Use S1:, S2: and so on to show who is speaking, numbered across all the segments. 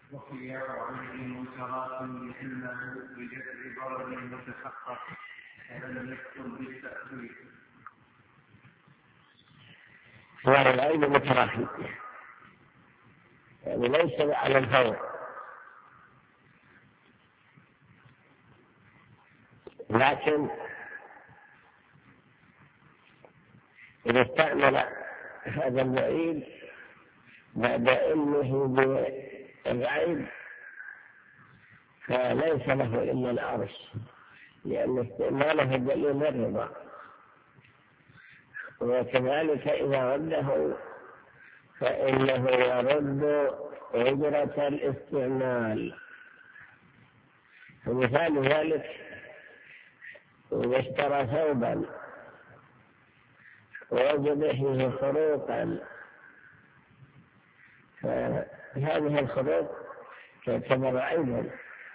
S1: وخيار عمل منكرات لأنه بجد ضرر متحقق فلم يكتب بالتأثير.
S2: خيار العلم متراخي يعني ليس على الفور، لكن إذا استعمل هذا الوعيد بعد علمه بالعيب فليس له إلا العرش، لأن استعماله دليل الرضا. وكذلك إذا رده فإنه يرد أجرة الاستعمال. فمثال ذلك إذا اشترى ثوبا ووجد فيه خروقا، فهذه الخروق تعتبر عيبا،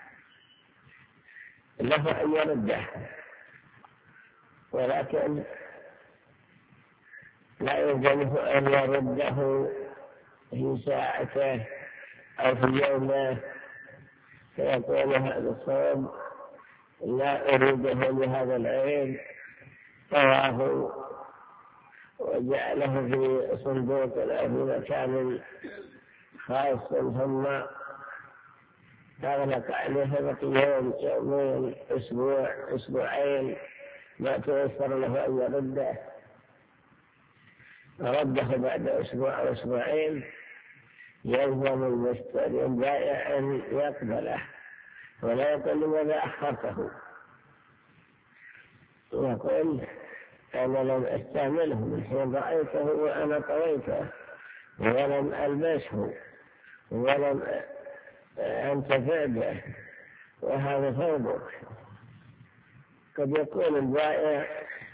S2: له أن يرده، ولكن لا يلزمه أن يرده في ساعته أو في يومه، فيقول هذا الصوم لا أريده لهذا العيب، طواه وجعله في صندوق أو في مكان خاص ثم أغلق عليه بقي يوم، يومين، أسبوع، أسبوعين، ما تيسر له أن رده بعد أسبوع أو أسبوعين، يلزم المشتري البائع أن يقبله ولا يقول لماذا أخرته، يقول أنا لم أستعمله من حين رأيته وأنا طويته ولم ألبسه ولم أنتفع به، وهذا ثوبك. قد يقول البائع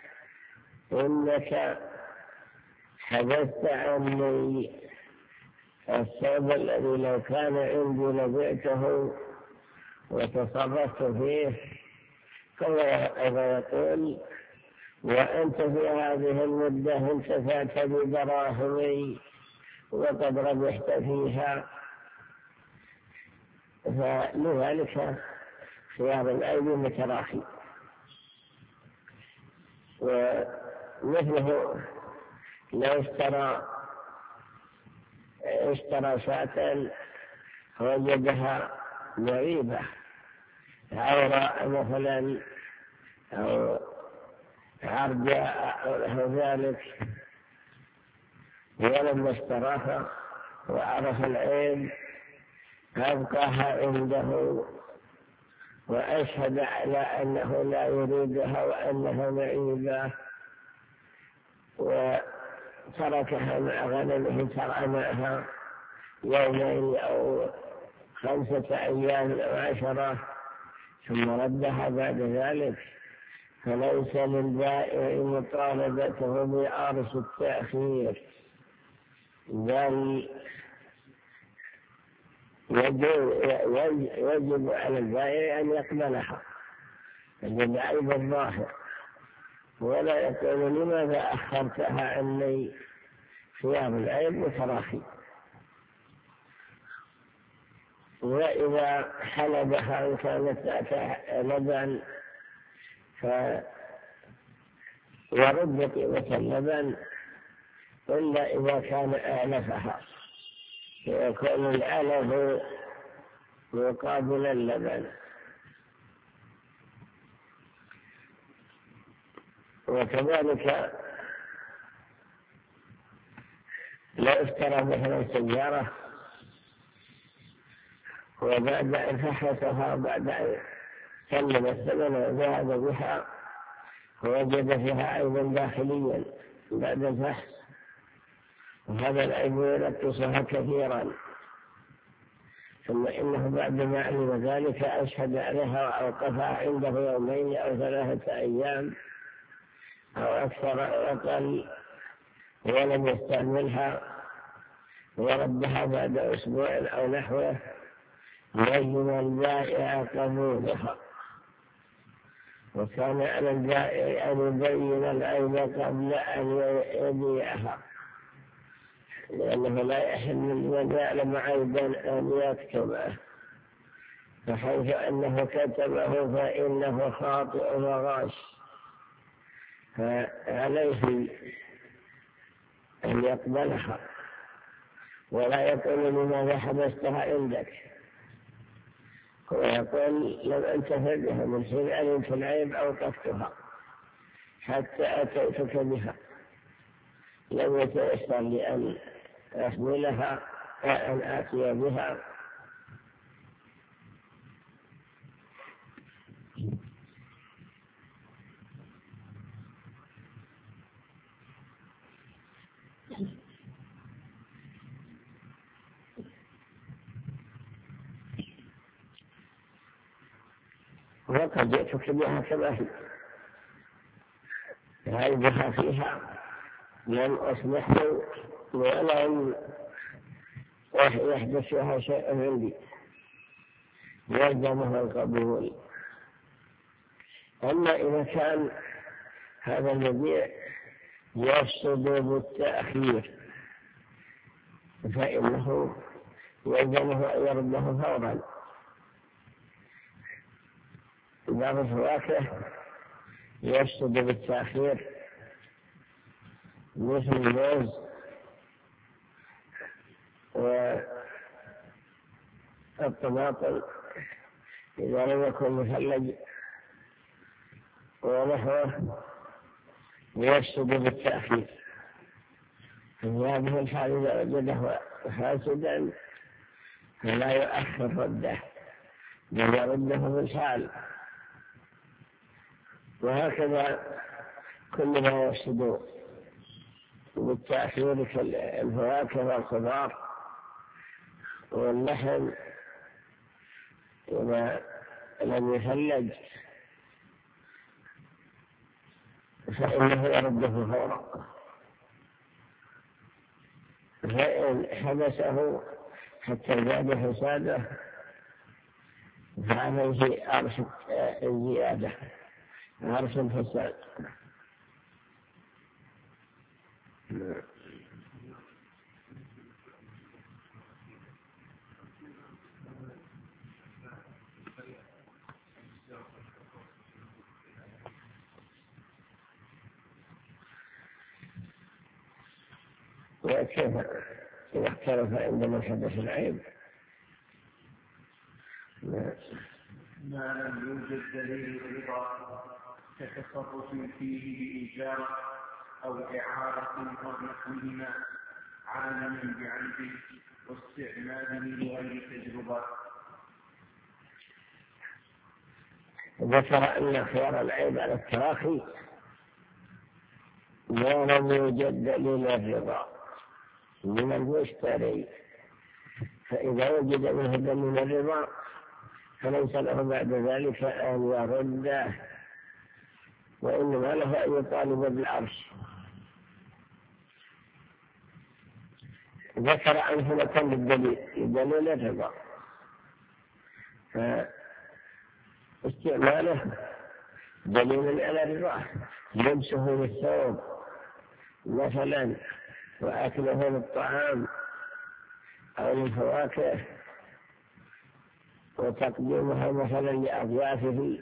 S2: إنك حدثت عني الثوب الذي لو كان عندي لبعته وتصرفت فيه، كما يقول وأنت في هذه المدة انتفعت بدراهمي وقد ربحت فيها. فلذلك خيار العيب متراخي. ومثله لو اشترى شاة وجدها مريبة عوراء مثلا أو عرجاء أو له ذلك، ولما اشتراها وعرف العيب أبقاها عنده وأشهد على أنه لا يريدها وأنها معيبة وتركها مع غنمه، ترى معها يومين أو 5 أيام أو 10 ثم ردها بعد ذلك، فليس للبائع مطالبته بعرش التأخير، بل يجب على البائع أن يقبلها بالعيب الظاهر، ولا يقول لماذا أخرتها عني. خيار العيب متراخي. وإذا حلبها إن كانت لبن فيرد قيمة اللبن إلا إذا كان أعلفها، فيكون الألف مقابل اللبن. وكذلك لو اشترى مثلا سيارة وبعد أن فحصها بعد أن سلم الثمن وذهب بها ووجد فيها عيبا داخليا بعد الفحص، وهذا العيب ينقصها كثيرا، ثم إنه بعد ما علم ذلك أشهد عليها وأوقفها عنده يومين أو 3 أيام أو أكثر أو أقل ولم يستعملها وردها بعد أسبوع أو نحوه، يجب البائع قبولها. وكان على البائع أن يبين العيب قبل أن يبيعها، لأنه لا يحل من يعلم عيبا أن يكتبه، فحيث أنه كتبه فإنه خاطئ وغاش، فعليه أن يقبلها ولا يقول لماذا حبستها عندك، ويقول لم أنتفع بها من حين علمت العيب أوقفتها حتى أتيتك بها، لم يتيسر لأن أحملها وأن آتي بها. وقد جئتك بها كما هي عيبها فيها لم أسمحه ولم يحدث فيها شيء عندي يلزمه القبول. أما إذا كان هذا المبيع يفسد بالتأخير فإنه يلزمه أن يرده فورا. بعض الفواكه يفسد بالتأخير مثل الموز والطماطم إذا لم يكن مثلج ونحوه يفسد بالتأخير. في هذه الحال إذا وجده فاسدا فلا يؤخر رده بل يرده بالحال. وهكذا كل ما يفسد بالتأخير كالفواكه والخضار واللحم إذا لم يثلج فإنه يرده فورا. فإن حبسه حتى زاد فساده فعليه أرش الزيادة أرش الفساد. وكيف إذا اختلف عندما حدث العيب؟
S1: ما لم يوجد دليل رضا كتصرف فيه بإيجار أو إعارة أو نحوهما عالما بعيبه واستعماله لغير تجربة.
S2: ذكر أن خيار العيب على التراخي ما لم يوجد دليل الرضا من المشتري، فإذا وجد منه دليل الرضا فليس له بعد ذلك أن يرده، وإنما له أن يطالب بالعرش. ذكر أمثلة للدليل الرضا، فاستعماله دليل على الرضا، لبسه للثوب مثلا وأكله للطعام أو للفواكه وتقديمها مثلا لأضيافه،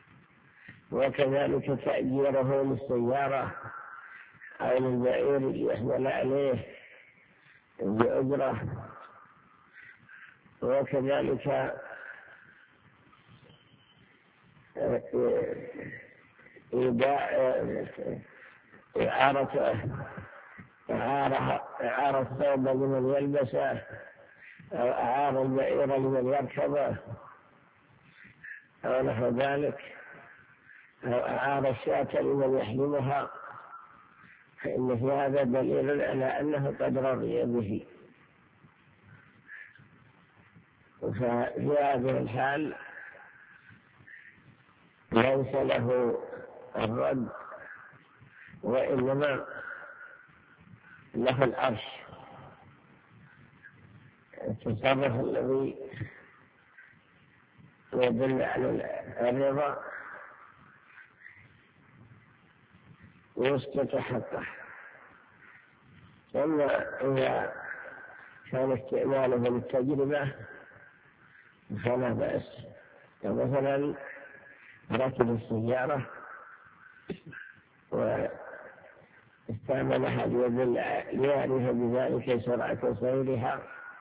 S2: وكذلك تأجيره للسيارة أو للبعير ليحمل عليه بأجرة، وكذلك إعارة ثوب لمن يلبسه أو إعارة البعير لمن يركبه أو نحو ذلك، أو إعارة الشاة لمن يحلمها، فإن في هذا دليل على أنه قد رضي به. ففي هذه الحال ليس له الرد، وإنما له العرش. التصرف الذي يدل على الرضا يسقط حقه، أما إذا كان استعماله للتجربة فلا بأس. مثلا ركب السيارة واستعملها ليعرف بذلك سرعة سيرها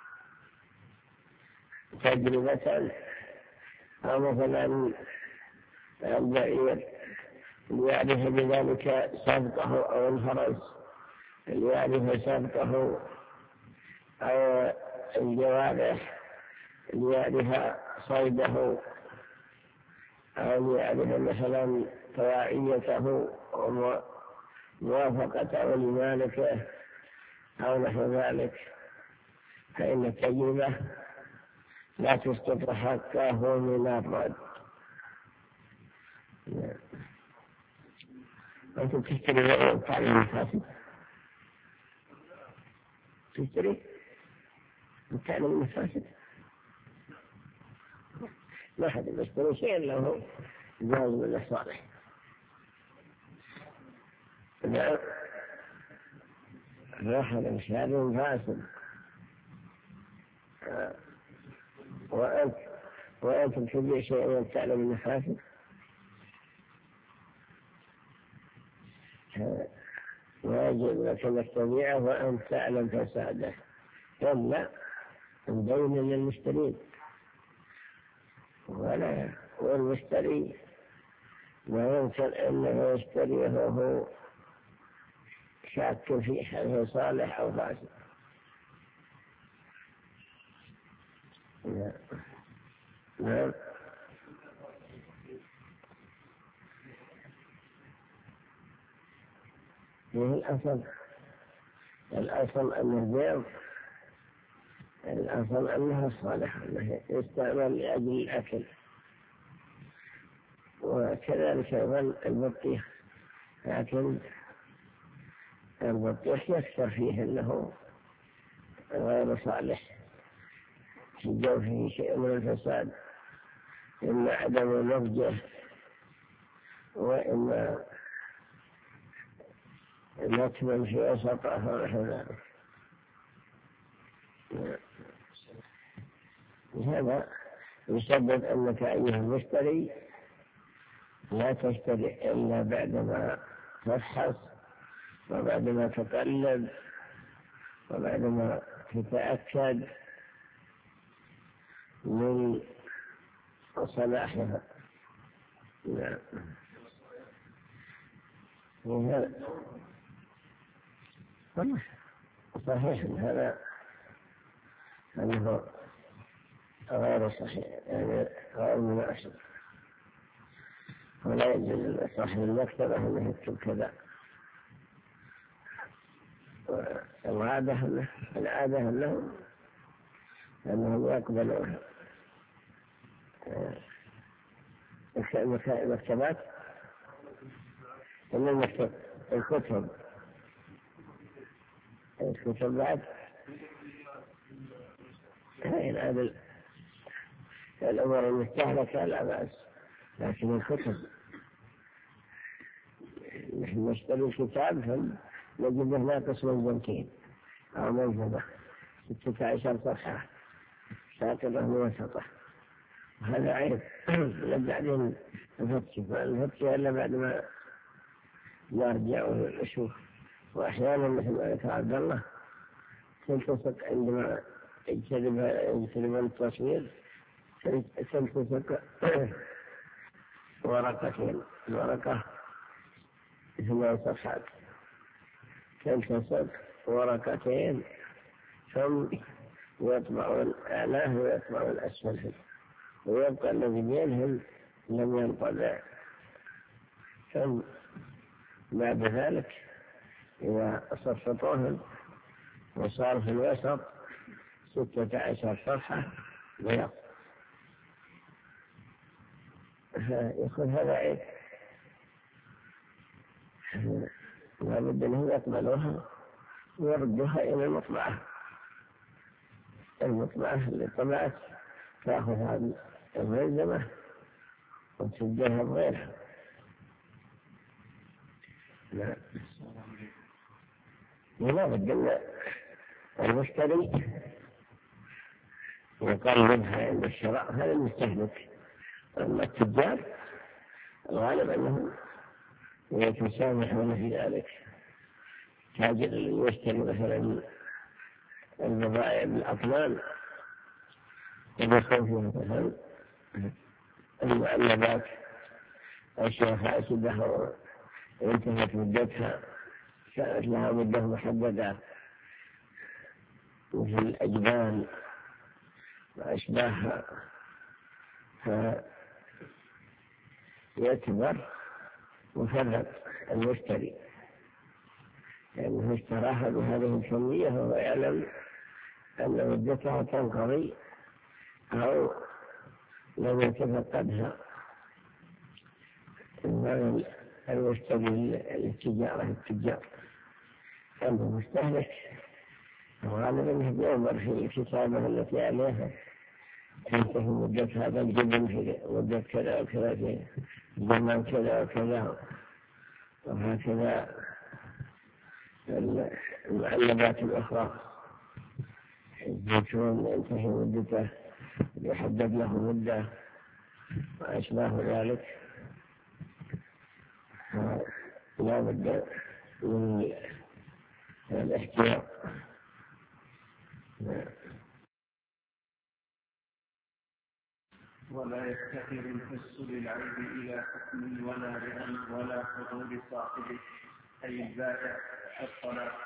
S2: تجربة، أو مثلا البعير ليعرف بذلك سبقه، أو الفرس ليعرف سبقه، أو الجوارح ليعرف صيده، أو ليعرف مثلا طواعيته وموافقته لمالكه أو نحو ذلك، فإن التجربة لا تسقط حقه من الرد. أنت تشتري وتعلم الفاسد، تشتري وتعلم الفاسد، ما حد يشتري شيء إلا هو جاهز من الصالح. راحل مشاري فاسد وأنت تبيع شيء وتعلم أنه فاسد، واجب لك أن تبيعه وأنت تعلم فساده، إلا مبين للمشترين. والمشتري لا يمكن أنه يشتريه وهو شاك فيه هل هو صالح أو فاسد. نعم. الأصل أن البيض الأصل أنها صالحة، أنه يستعمل لأجل الأكل. وكذلك البطيخ، لكن البطيخ يكثر فيه أنه غير صالح، يجب فيه شيء من الفساد، إما عدم نضجه وإما نكمل في وسطه ونحو ذلك. هذا يسبب أنك أيها المشتري لا تشتري إلا بعدما تفحص، وبعدما تقلب، وبعدما تتأكد من صلاحها. صحيح هذا أنه غير صحيح، يعني غير مناسب، ولا يجوز لصاحب المكتبة أن يكتب كذا. العادة أنهم يقبلون المكتبات من الكتب بعد هذه الأمور المستهلكة لا بأس، لكن الكتب نحن نشتري الكتاب فنجد هناك اسم البنكين أو منزبة 16 صفحة ساقطة موسطة، هذا عيب. بعدين نفتش إلا بعد ما نرجع ونشوف. وأحيانا مثل ما ذكر عبد الله تلتصق عندما يجتنب التصوير، تلتصق ورقتين، الورقة 8 صفحات، تلتصق ورقتين، ثم يطبع الأعلى ويطبع الأسفل، ويبقى الذي بينهم لم ينطبع. ثم بعد ذلك إذا صفطوهم وصار في الوسط 16 صفحة بيض، فيكون هذا عيب، لابد أنه يقبلوها ويردوها إلى المطبعة اللي طبعت، تأخذ هذه الملزمة وتسجلها بغيرها. ولا بد أن المشتري يقلبها عند الشراء، هذا المستهلك. أما التجار الغالب أنهم يتسامحون في ذلك. تاجر اللي يشتري مثلا البضائع بالأطنان يدخل فيها مثلا المعلبات أشياء فاسدة وانتهت مدتها، كانت لها مدة محددة مثل الأجبان وأشباهها، فيعتبر مفرط المشتري لأنه اشتراها بهذه الكمية وهو يعلم أن مدتها تنقضي أو لم يتفقدها. المشتري التجار أما المستهلك غالبا ينظر في الكتابة التي عليها تنتهي مدة هذا الجبن في مدة كذا وكذا في زمان كذا وكذا، وهكذا المعلبات الأخرى الزيتون ينتهي مدته يحدد له مدة وأشباه ذلك. لا بد من الاحتياط.
S1: ولا يفتقر الحس للعيب إلى حكم ولا رضا ولا حضور صاحبه أي البائع الطلاق.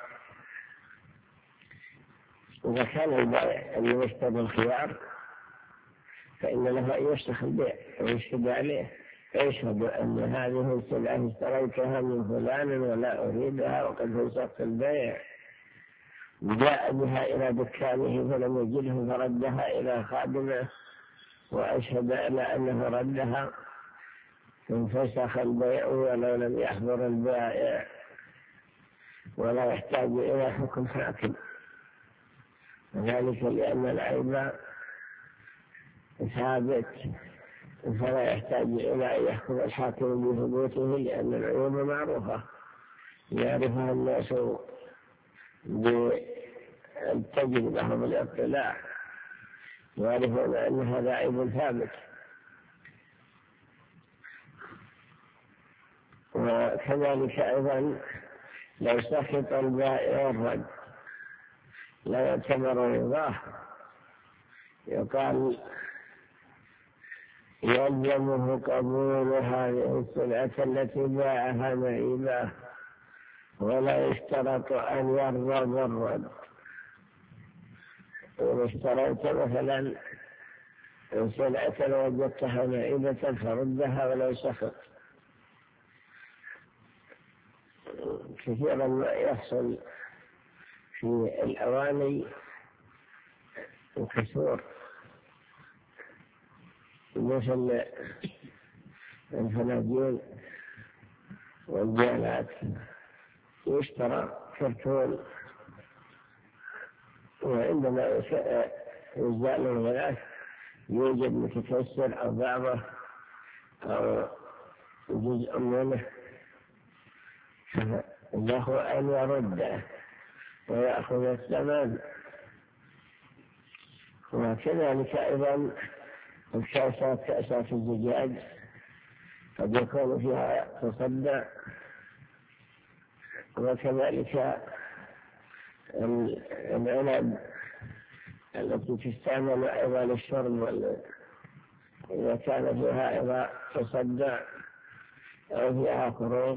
S2: إذا كان البائع يشتري الخيار فإن له أن يفسخ البيع ويشهد عليه، يشهد أن هذه السلعة اشتريتها من فلان ولا أريدها وقد فسخت البيع، جاء بها إلى دكانه فلم يجده فردها إلى خادمه وأشهد على أنه ردها فانفسخ البيع ولو لم يحضر البائع، ولا يحتاج إلى حكم حاكم، ذلك لأن العيب ثابت فلا يحتاج إلى أن يحكم الحاكم بثبوته، لأن العيوب معروفة يعرفها الناس بالتجربة بالاطلاع، يعرفون أن هذا عيب ثابت. وكذلك أيضا لو سخط البائع الرد لا يعتبر رضاه، يقال يلزمه قبول هذه السلعة التي باعها معيبة ولا يشترط أن يرضى بالرد. إذا اشتريت مثلا سلعة وجدتها معيبة فردها ولو سخط. كثيرا ما يحصل في الأواني الكسور مثل الفناجين والجالات، يشترى كرتون وعندما يزال الغلاف يوجد متكسر أو بعضه أو جزء منه، له أن يرده ويأخذ الثمن. وكذلك أيضا كأسات الزجاج قد يكون فيها تصدع، وكذلك العنب التي تستعمل أيضا للشرب إذا كان فيها أيضا تصدع أو فيها خروج،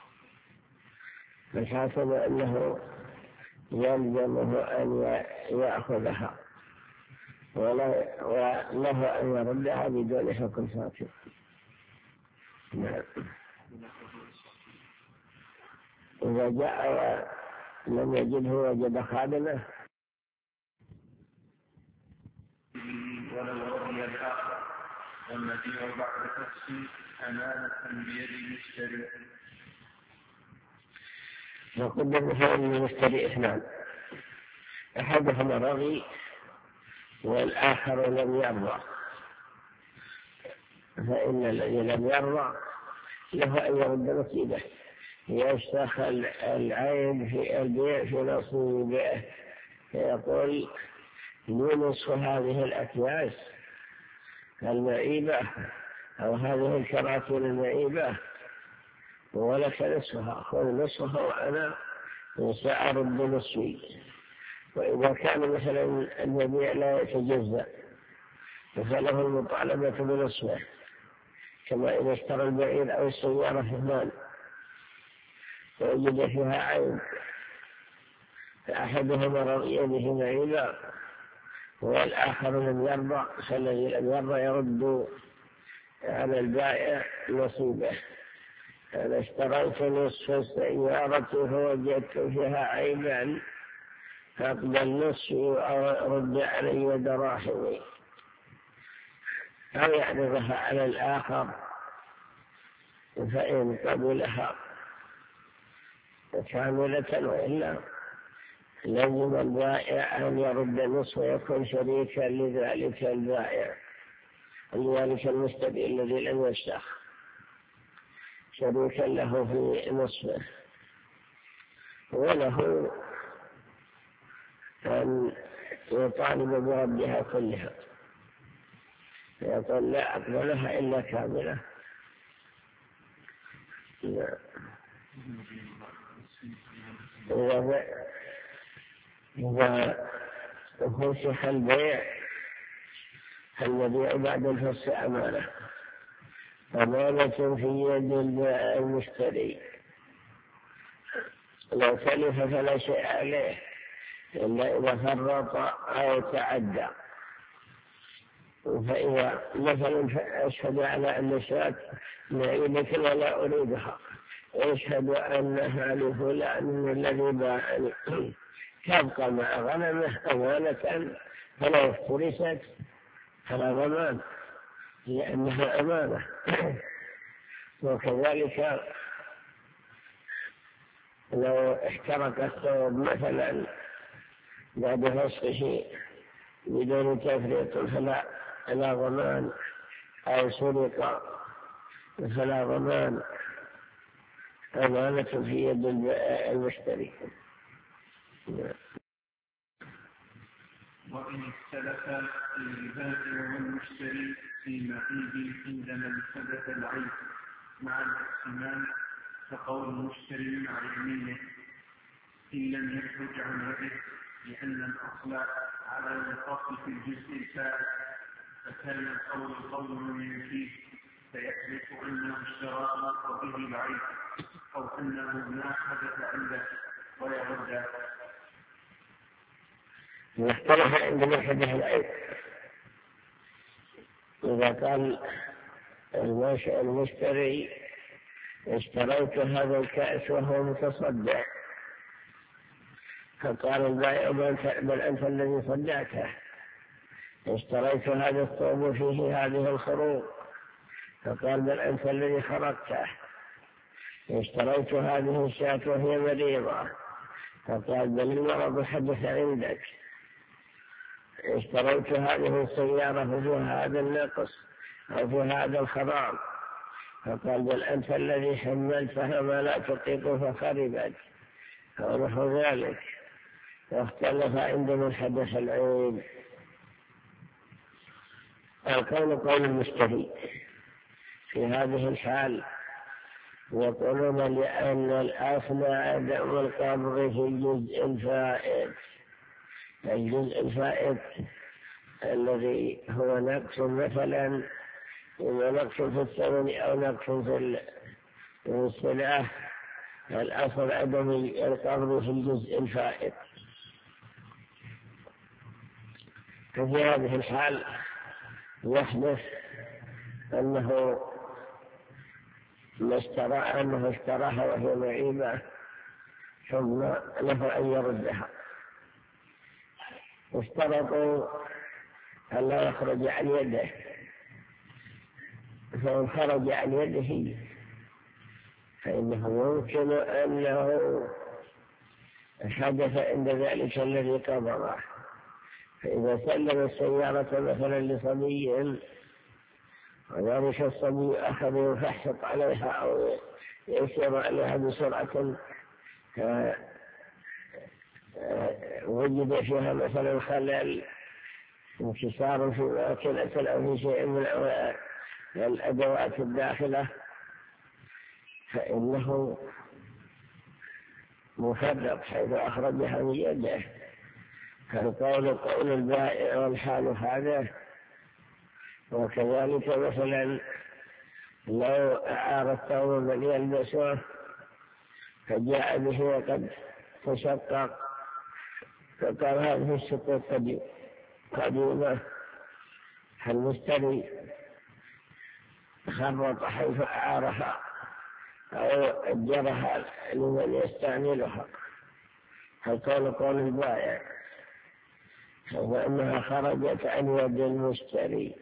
S2: فالحاصل أنه يلزمه أن يأخذها وله أن يردها بدون حكم حاكم. إذا جاء ولم يجده وجد خادمه
S1: ولو رضي الآخر والمبيع بعد فسخ أمانة بيد المشتري.
S2: وقدر فعل المشتري اثنان، أحدهما رضي والآخر لم يرضى، فإن الذي لم يرضى له أن يرد نصيبه، يفسخ العين في البيع في نصيبه، فيقول لي نصف هذه الأكياس المعيبة أو هذه الكراتين المعيبة ولك نصفها، خذ نصفها وأنا سأرد نصفي. وإذا كان مثلا المبيع لا يتجزأ فله المطالبة بنصفه، كما إذا اشترى البعير أو السيارة في المال ووجد فيها عيب فأحدهما رضي به معيبا والآخر لم يرضى، فالذي لم يرضى يرد على البائع نصيبه. أنا اشتريت نصف السيارة فوجدت فيها عيبا فأقبل نصفي أو رد علي دراهمي، أو يعرضها على الآخر فإن قبلها كاملة، وإلا لازم البائع أن يرد النصف ويكون شريكا لذلك البائع، لذلك المشتري الذي لم يفسخ شريكا له في نصفه، وله أن يطالب بردها كلها، فيقول لا أقبلها إلا كاملة. إذا فسخ البيع المبيع بعد الفسخ أمانة في يد المشتري، لو تلف فلا شيء عليه إلا إذا فرط أو تعدى. فإذا مثلا أشهد على أن شاة معيبة ولا أريدها، أشهد أنها لفلان الذي باعني، تبقى مع غنمه أمانة فلو افترست فلا ضمان لأنها أمانة. وكذلك لو احترق الثوب مثلا بعد فسخه بدون تفريط فلا ضمان، أو سرق فلا ضمان، أمانة في يد المشتري.
S1: وإن اختلف البائع والمشتري في معيب عندما حدث العيب مع الاحتمال فقول المشتري مع يمينه إن لم يخرج عن يده، لأن الأصل على الفصل في الجزء الفائت، فكان القول قول من يفيد فيحدث أنه اشتراه وبه العيب، أو أنه ما حدث عنده ويرد.
S2: يختلف عندما حدث العيب. إذا قال المشتري اشتريت هذا الكأس وهو متصدع، فقال البائع بل أنت الذي صدعته، اشتريت هذا الثوب فيه هذه الخروق، فقال بل أنت الذي خرقته، اشتريت هذه الشاة وهي مريضة، فقال بل المرض حدث عندك، اشتريت هذه السيارة فيها هذا النقص أو في هذا الخراب، فقال بل أنت الذي حملتها ما لا تطيق فخربت، أو نحو ذلك. واختلف عندما حدث العيب. القول قول المشتري في هذه الحال، يقولون لأن الأصل عدم القبض في الجزء الفائت، الجزء الفائت الذي هو نقص مثلا، إما نقص في الثمن أو نقص في السلعة، الأصل عدم القبض في الجزء الفائت. ففي هذه الحال يحدث أنه اشتراها وهي معيبة ثم له أن يردها، اشترطوا أن لا يخرج عن يده، فإن خرج عن يده فإنه يمكن أنه حدث عند ذلك الذي قبضه. فإذا سلم السيارة مثلا لصبي وذلك الصبي أخذ يفحص عليها أو يسير عليها بسرعة وجد فيها مثلا خلل انكسار في ماكلة أو في شيء من الأدوات الداخلة فإنه مفرط حيث أخرجها من يده. فالقول قول البائع والحال هذا. وكذلك مثلا لو أعار الثوب من يلبسه فجاء به وقد تشقق فقال هذه الشقوق قديمة، فالمشتري خرط حيث أعارها أو أجرها لمن يستعملها، فقال قول البائع فإنها خرجت عن يد المشتري،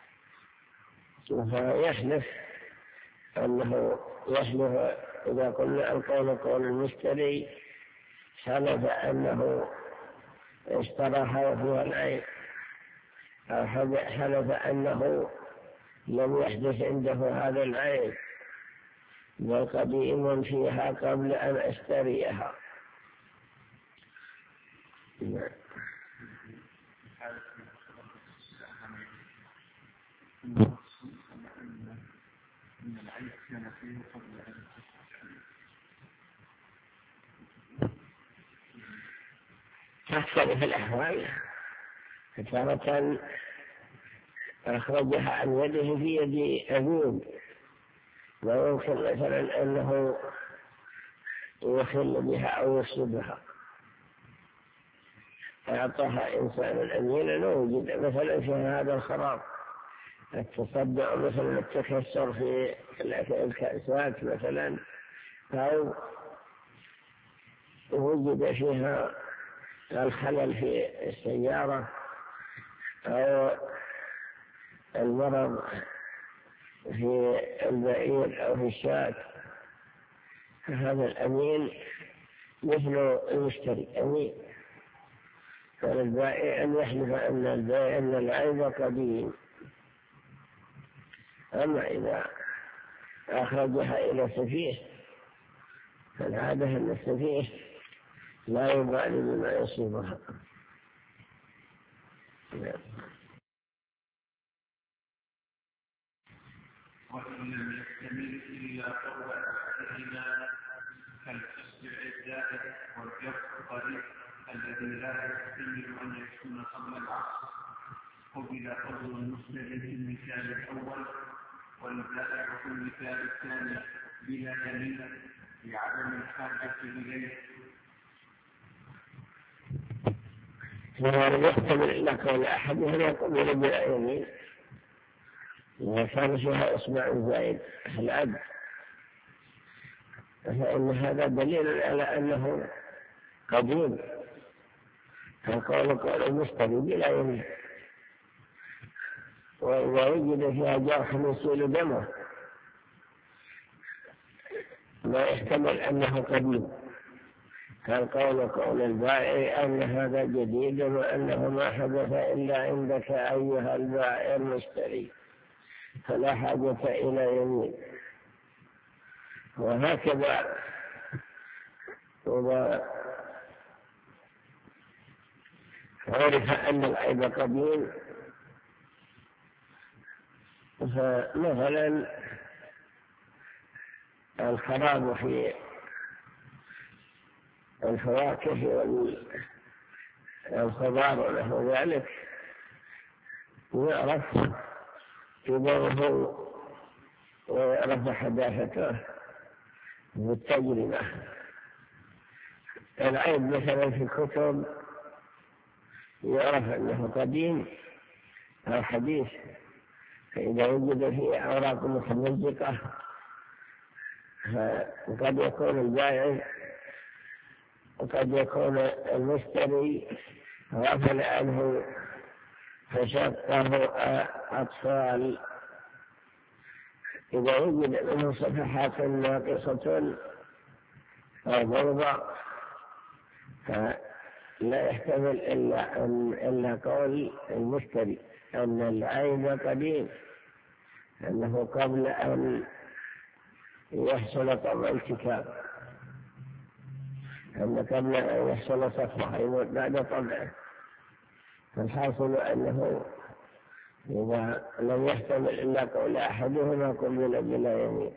S2: فيحلف أنه يحلف. إذا قلنا القول قول المشتري حلف أنه اشتراها وفيها العين، أو حلف أنه لم يحدث عنده هذا العين بل قديم فيها قبل أن أشتريها.
S1: من العيب كان فيه قبل أن
S2: تختلف الأحوال، فتارة أخرجها عن يده في يد أبوه، ويمكن مثلا أنه يخل بها أو يفسدها، أعطاها إنسان أمينا ووجد مثلا في هذا الخراب التصدع، مثلا التكسر في الكأسات مثلا، أو وجد فيها الخلل في السيارة أو المرض في البعير أو في الشاة، فهذا الأمين مثل المشتري أمين. فالبائع أن يحلف أن العيب قديم. أما إذا أخرجها إلى سفيه فالعادة أن السفيه لا يبالي بما يصيبها.
S1: وإن لم يكتمل إلا قول أحدهما كالتصبع الزائد والجر القريب الذي لا يحتمل أن يكون قبل العصر، قبل قول المسلم في المثال الأول والبائع في المثال الثاني بلا دليل لعدم الحاجة إليه.
S2: فهذا يحتمل إلا قول أحدهما قبل بلا يمين، إذا كان فيها إصبع زائد العبد فإن هذا دليل على أنه قديم، فقول قول المشتري بلا يمين. وإذا وجد فيها جرح يسيل دمه لا يحتمل أنه قديم، فالقول قول البائع أن هذا جديد وأنه ما حدث إلا عندك أيها البائع المشتري، فلا حاجة إلى يمين. وهكذا إذا عرف أن العيب قديم، فمثلا الخراب في الفواكه والخضار وله ذلك يعرف كبره ويعرف حداثته بالتجربة. العيب مثلا في الكتب يعرف أنه قديم أو حديث، فإذا وجد فيه أوراق متمزقة فقد يكون البائع وقد يكون المشتري غفل عنه فشقه أطفال. إذا وجد منه صفحات ناقصة أو بيضاء فلا يحتمل إلا قول المشتري أن العيب قديم، أنه قبل أن يحصل طبع الكتاب، أن قبل أن يحصل صفحة يموت بعد طبعه. فالحاصل أنه إذا لم يحتمل إلا قول أحدهما قبل بلا يمين.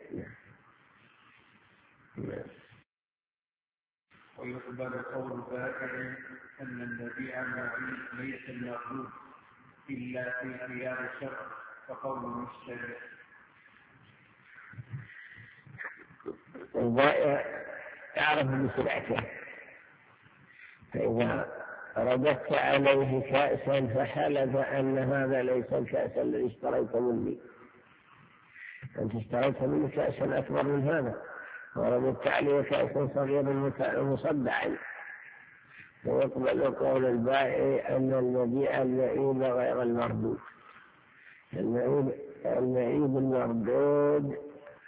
S1: ويقبل قول بائع أن المبيع المعين ليس المردود إلا في خيار الشرع فقول المشتري.
S2: البائع يعرف بسرعته، فإذا رددت عليه كأسا فحلف أن هذا ليس الكأس الذي اشتريت مني، أنت اشتريت مني كأسا أكبر من هذا، ورددت عليه كأسا صغيرا مصدعا، فيقبل قول البائع أن المبيع المعيب غير المردود. المعيب المردود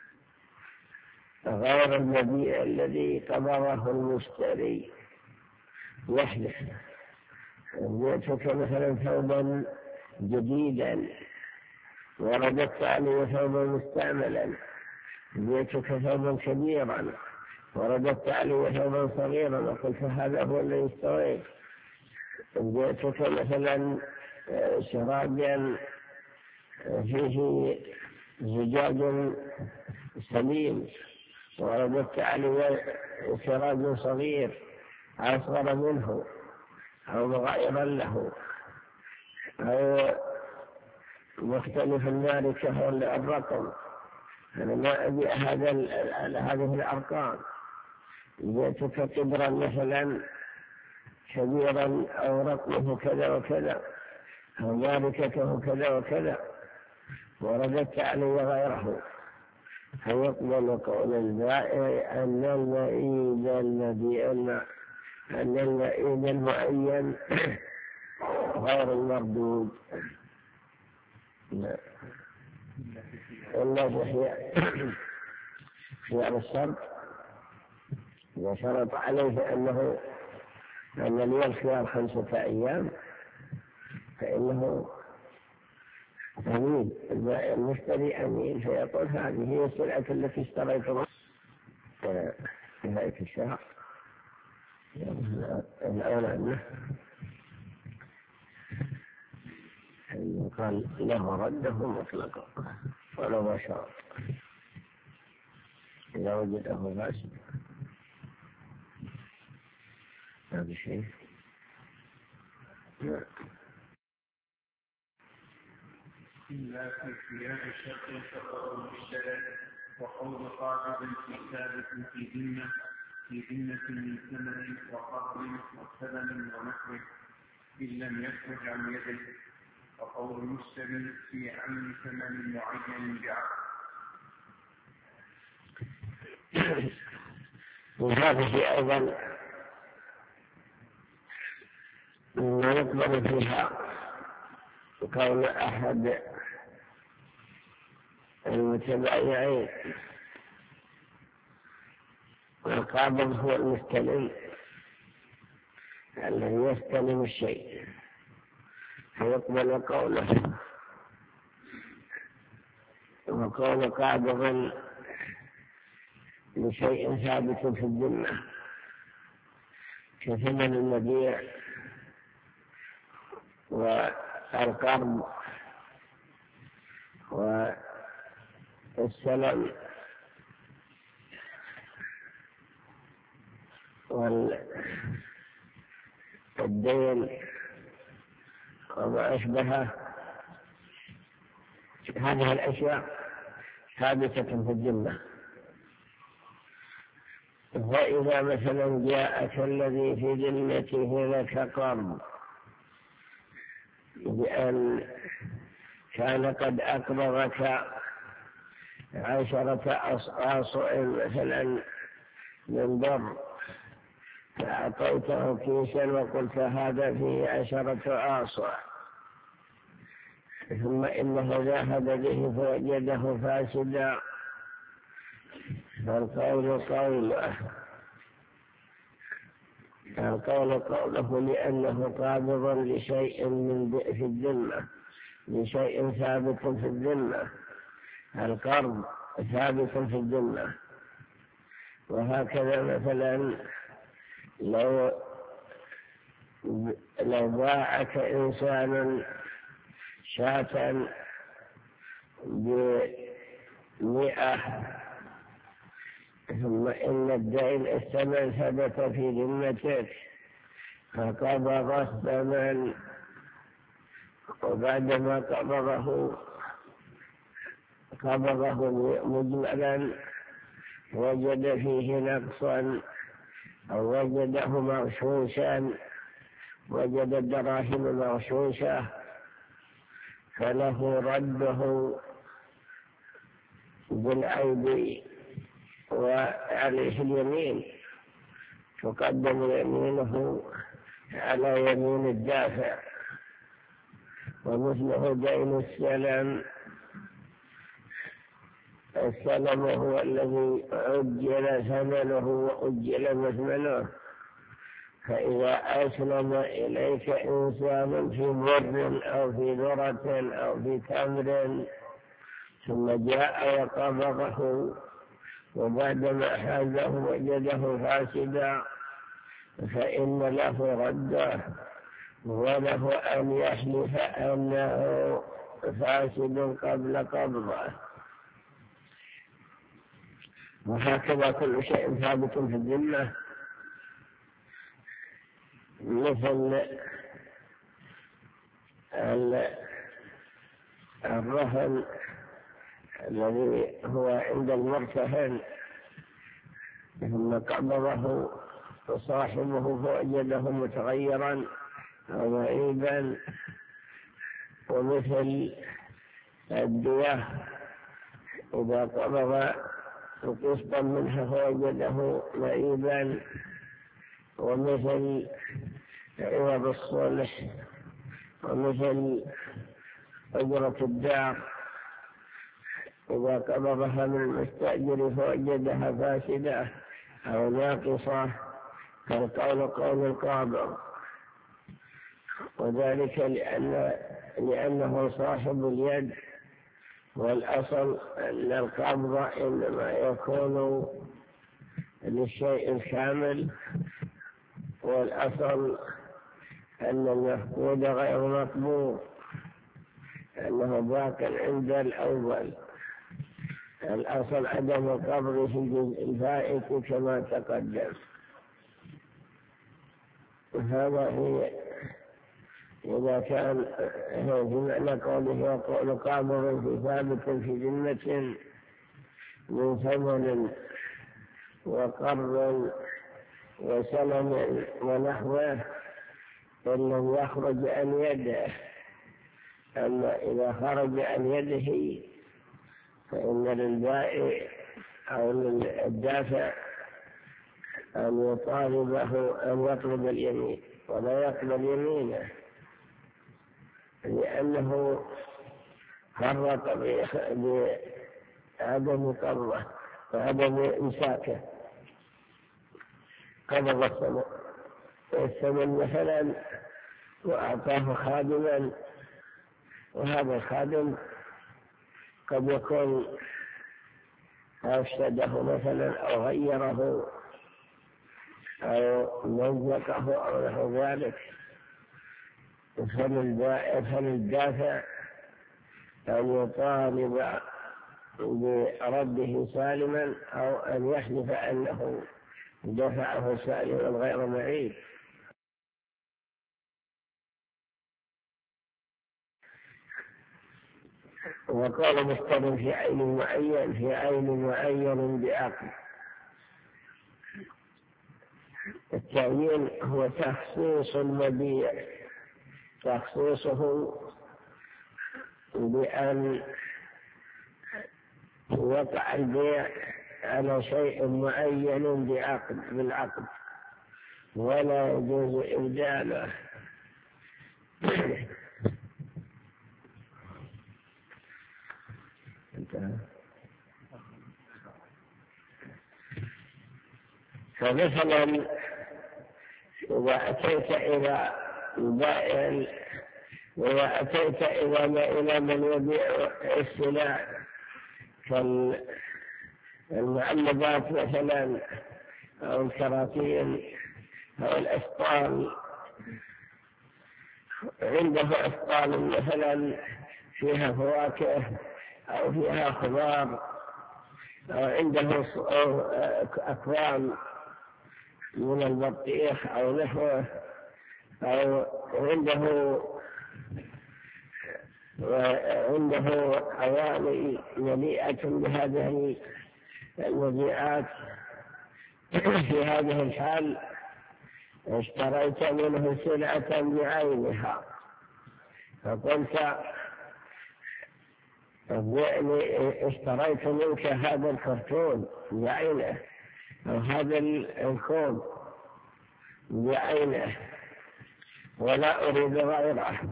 S2: غير المبيع الذي قبضه المشتري. يحلف بعتك مثلا ثوبا جديدا ورددت عليه ثوبا مستعملا، بعتك ثوبا كبيرا ورددت عليه ثوبا صغيرا وقلت هذا هو الذي اشتريت. بعتك مثلا شرابا فيه زجاج سليم ورددت عليه شراب صغير أصغر منه أو مغايرا له أو مختلف ذلك هو الرقم. أنا ما أبيع هذه الأرقام. جئتك كبرا مثلا كبيرا أو رقمه كذا وكذا أو ماركته كذا وكذا ورددت عليه غيره، فيقبل قول البائع أن المعيب المعين غير المردود. إلا في خيار الشرط، إذا شرط عليه أن لي الخيار 5 أيام فإنه أمين، البائع المشتري أمين، فيقول هذه هي السلعة التي اشتريتها في نهاية الشهر الأولى عنه قال له رده مطلقا ولو ما شرط إذا وجده فاسد. هذا شيء
S1: إلا في خيار الشرط فقول المشتري وقول قابض في ثابت في ذمة من ثمن وقبض وثمن ونحوه إن لم يخرج عن يده، وقول المشتري في عين ثمن معين بعقد.
S2: وهذه أيضا ما يقبل فيها قول أحد المتبايعين، والقابض هو المستلم الذي يستلم الشيء، فيقبل قوله. وقول قابض لشيء ثابت في الذمة كثمن المبيع والقرض والسلم والدين وما أشبهه. هذه الأشياء ثابتة في الذمة. فإذا مثلا جاءك الذي في ذمته لك قرض بأن كان قد أقرضك 10 أصاع مثلا من بر، فأعطيته كيسا وقلت هذا فيه 10 أصاع، ثم إنه ذهب به فوجده فاسدا، فالقول قوله لأنه قابض لشيء في الذمة، لشيء ثابت في الذمة. القرض ثابت في الذمة. وهكذا مثلا لو باعك إنسان شاة ب100 ثم إن الدين الثمن ثبت في ذمتك فقبض الثمن، وبعدما قبضه مجملا وجد فيه نقصا أو وجده مغشوشا، وجد الدراهم مغشوشة، فله رده بالعيب وعليه اليمين، تقدم يمينه على يمين الدافع. ومثله دين السلم هو الذي عجل ثمنه وأجل مثمنه. فإذا أسلم إليك إنسان في بر أو في ذرة أو في تمر ثم جاء وقبضه وبعدما حازه وجده فاسدا فإن له رده وله أن يحلف أنه فاسد قبل قبضه. وهكذا كل شيء ثابت في الذمة، مثل الرهن الذي هو عند المرتهن ثم قبضه صاحبه فوجده متغيرا أو معيبا. ومثل الدية إذا قبض قسطا منها فوجده معيبا. ومثل عوض الصلح، ومثل أجرة الدار إذا قبضها من المستأجر فوجدها فاسدة أو ناقصة فالقول قول القابض، وذلك لأنه صاحب اليد. والأصل أن القبض إنما يكون للشيء الكامل، والأصل أن المفقود غير مقبوض، أنه باق عند الأول. الأصل عدم القبض في الجزء الفائت كما تقدم. هذا هي إذا كان في معنى قوله وقول قابض في ثابت في ذمة من ثمن وقرض وسلم ونحوه إن لم يخرج عن يده. أما إذا خرج عن يده فإن للبائع أو للدافع أن يطالبه أن يطلب اليمين ولا يقبل يمينه، لأنه فرط بعدم قبضه وعدم إمساكه. قبض الثمن مثلا وأعطاه خادما، وهذا الخادم قد يكون أفسده مثلا أو غيره أو مزقه أو نحو ذلك، فللدافع أن يطالب برده سالما أو أن يحلف أنه دفعه سالما غير معيب. وقال مشتر في عين معين بعقد. التعيين هو تخصيص المبيع، تخصيصه بأن وقع البيع على شيء معين بالعقد ولا يجوز إبداله. فمثلا إذا أتيت إلى بائع وأتيت إلى من يبيع السلع المعلبات مثلا أو الكراتين أو الأسطال، عنده أسطال مثلا فيها فواكه أو فيها خضار، أو عنده أكوام من البطيخ أو نحوه، أو عنده أواني مليئة بهذه المبيعات. في هذه الحال اشتريت منه سلعة بعينها، فقلت اشتريت منك هذا الكرتون بعينه أو هذا الكوب بعينه ولا أريد غيره،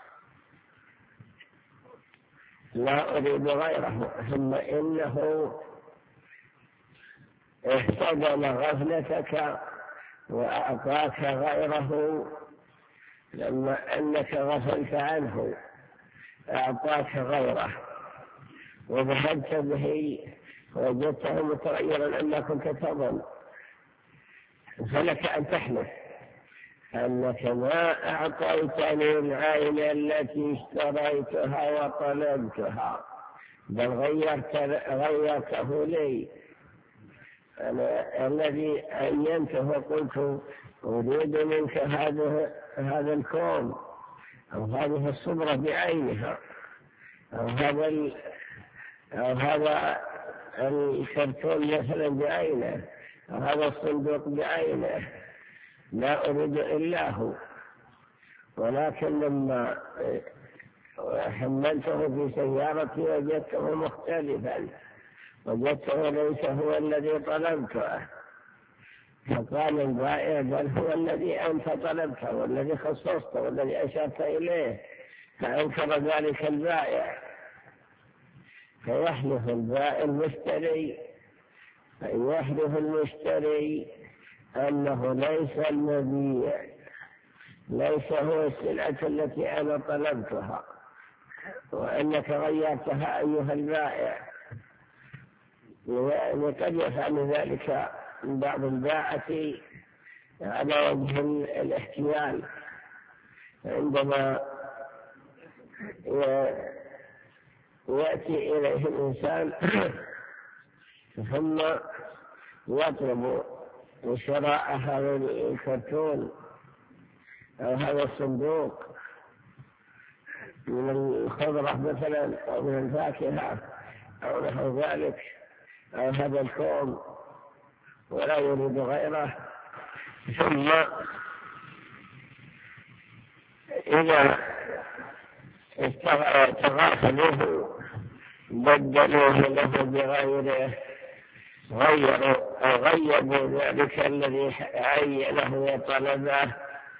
S2: لا أريد غيره، ثم إنه احتضن غفلتك وأعطاك غيره، لما أنك غفلت عنه أعطاك غيره وذهبت به وجدته متغيرا أما كنت تظن، فلك أن تحلف أنك ما أعطيتني العين التي اشتريتها وطلبتها، بل غيرته لي. أنا الذي عينته قلت أريد منك هذا الكون أو هذه الصبرة بعينها، أو هذا الكرتون مثلا بعينه، أو هذا الصندوق بعينه، لا أريد إلا هو. ولكن لما حملته في سيارتي وجدته مختلفا، وجدته ليس هو الذي طلبته، فقال البائع بل هو الذي أنت طلبته والذي خصصته والذي أشرت إليه، فأنكر ذلك البائع، فيحلف المشتري أنه ليس المبيع، ليس هو السلعة التي أنا طلبتها، وأنك غيرتها أيها البائع. وقد يفعل ذلك بعض الباعة على وجه الاحتيال، عندما يأتي إليه الإنسان ثم يطلب شراء هذا الكرتون أو هذا الصندوق من الخضرة مثلا أو من الفاكهة أو نحو ذلك، أو هذا الكون، ولا يريد غيره، ثم إذا تغافلوه بدلوه له بغيره، غيروا ذلك الذي عينه وطلبه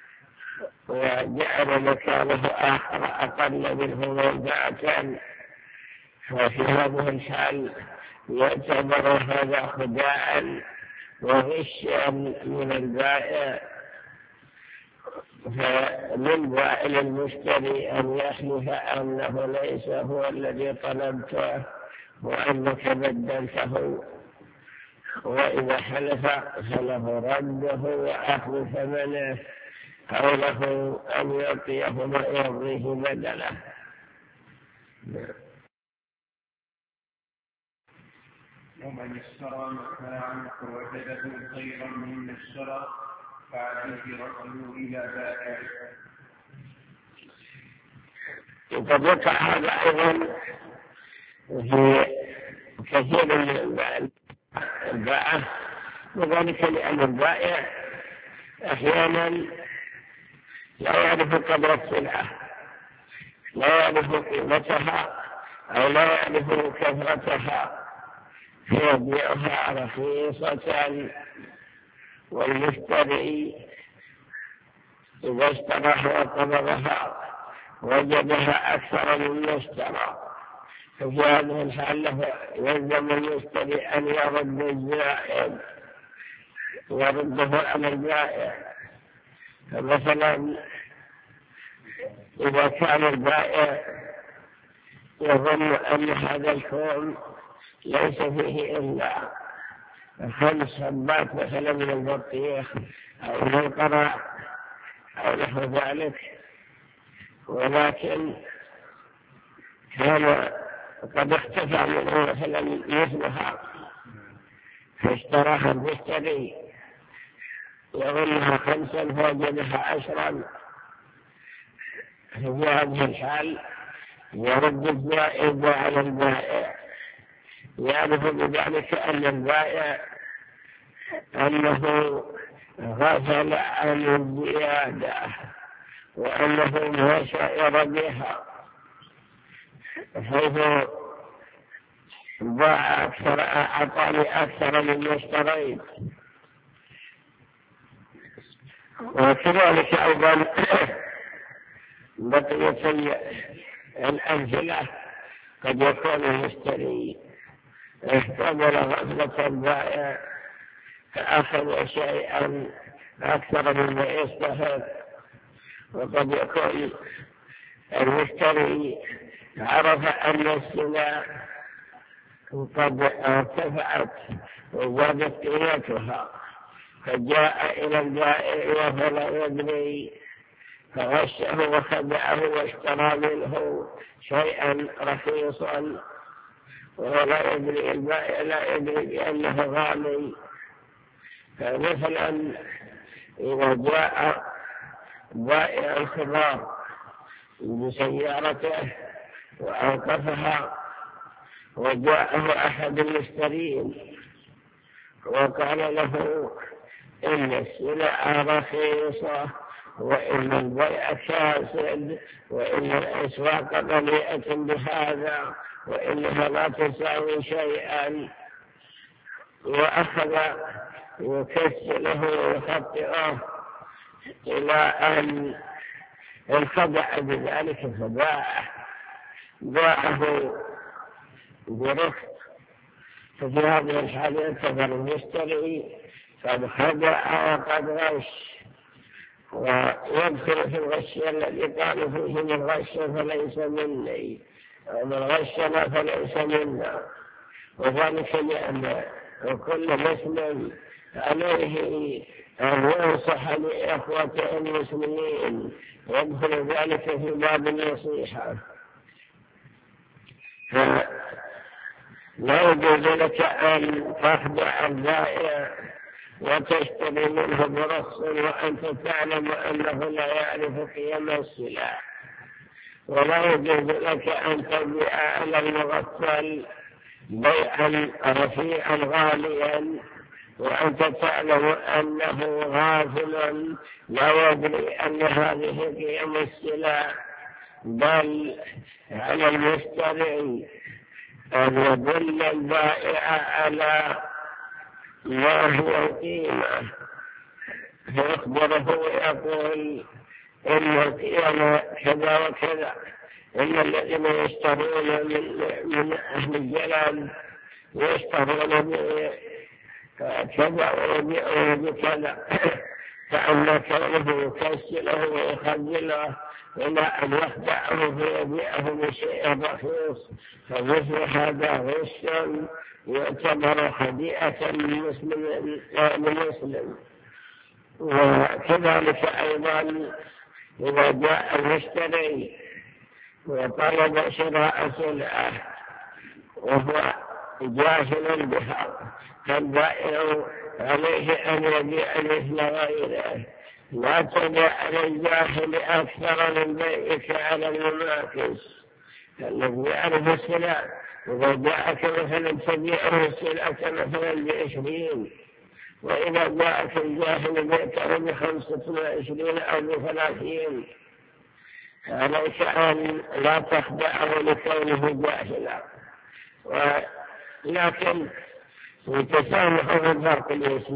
S2: وجعل مكانه آخر أقل منه منفعة، ففي هذه الحال يعتبر هذا خداعا وغشا من البائع. فللمشتري أن يحلف أنه ليس هو الذي طلبته وأنك بدلته، وإذا حلف فله رده وأخذ ثمنه أو له أن يعطيه ما يرضيه بدله.
S1: ومن اشترى متاعا فوجده خيرا مما اشترى فعليه رده إلى بائعه.
S2: وقد وقع هذا أيضا في كثير من البائع، وذلك لأن البائع أحيانا لا يعرف قدر السلعة، لا يعرف قيمتها أو لا يعرف كثرتها، فيبيعها رخيصة، والمشتري إذا اشتراها وقبضها وجدها أكثر مما اشترى، ففي هذه الحالة يلزم المشتري أن يرد الزائد يرده على البائع. فمثلا إذا كان البائع يظن أن هذا الكون ليس فيه إلا 5 حبات مثلا من البطيخ أو من القرع أو نحو ذلك، ولكن كان قد اختفى منه مثلا مثلها، فاشتراها المشتري يظنها 5 فوجدها 10. في هذه الحال يرد الزائد على البائع، يعرف بذلك أن البائع أنه غفل عن الزيادة وأنه ما شعر بها، حيث باع أكثر، أعطاني أكثر مما اشتريت. وكذلك أيضا بقية الأمثلة، قد يكون المشتري احتمل غفلة البائع فأخذ شيئا أكثر مما يستحق، وقد يكون المشتري عرف أن السلع قد ارتفعت وزادت قيمتها، فجاء إلى البائع وهو لا يدري، فغشه وخدعه واشترى منه شيئا رخيصا وهو لا يدري، البائع لا يدري بأنه غالي. فمثلا إذا جاء بائع الخضار بسيارته وأوقفها وجاءه أحد المشترين وقال له إن السلع رخيصة وإن البيع كاسد وإن الأسواق مليئة بهذا وإنها لا تساوي شيئا، وأخذ يكسله ويخطئه إلى أن انخدع بذلك فباعه برخص. ففي هذه الحالة يعتبر المشتري قد خدع وقد غش، ويدخل في الغش الذي قال فيه من غش فليس مني ومن غشنا فليس منا، وذلك لأن كل مسلم عليه أن ينصح لإخوته المسلمين، يدخل ذلك في باب النصيحة. لا يجوز لك أن تخدع البائع وتشتري منه برخص وأنت تعلم أنه لا يعرف قيم السلع، ولا يجوز لك أن تبيع على المغفل بيعا رفيعا غاليا وأنت تعلم أنه غافل لا يدري أن هذه قيم السلع، بل على المشتري أن يدل البائع على ما هي القيمة، فيخبره ويقول إن القيمة كذا وكذا، إن الذين يشترون من أهل الجلال يشترون كذا ويبيعون بكذا، فأما كونه يكسله ويخجله إلى أن يخدعه فيبيعه بشيء رخيص، فمثل هذا غش يعتبر خديعة للمسلم. وكذلك أيضا إذا جاء المشتري وطلب شراء سلعة وهو جاهل بها، فالبائع عليه أن يبيع مثل غيره، لا تبيع على الجاهل أكثر من بيعك على المنافس الذي يعرف السلع. إذا جاءك مثلا تبيعه السلعة مثلا ب20، وإذا جاءك الجاهل بيعته ب25 أو ب30، عليك أن لا تخدعه لكونه جاهلا، ولكن يتسامح في الفرق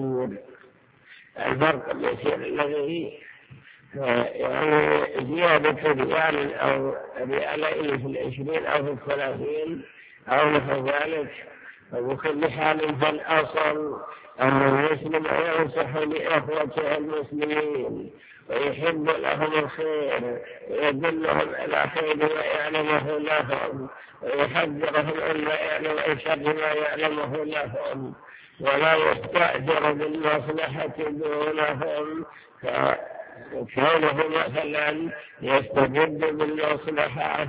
S2: اليسير الذي يعني زيادة ريال أو ريالين في 20 أو في 30 أو نحو ذلك. وبكل حال فالأصل أن المسلم ينصح لإخوته المسلمين ويحب لهم الخير ويدلهم على خير ما يعلمه لهم ويحذرهم عما يعلم عن شر ما يعلمه لهم ولا يستأجر بالمصلحة دونهم كونه مثلا يستجد بالمصلحة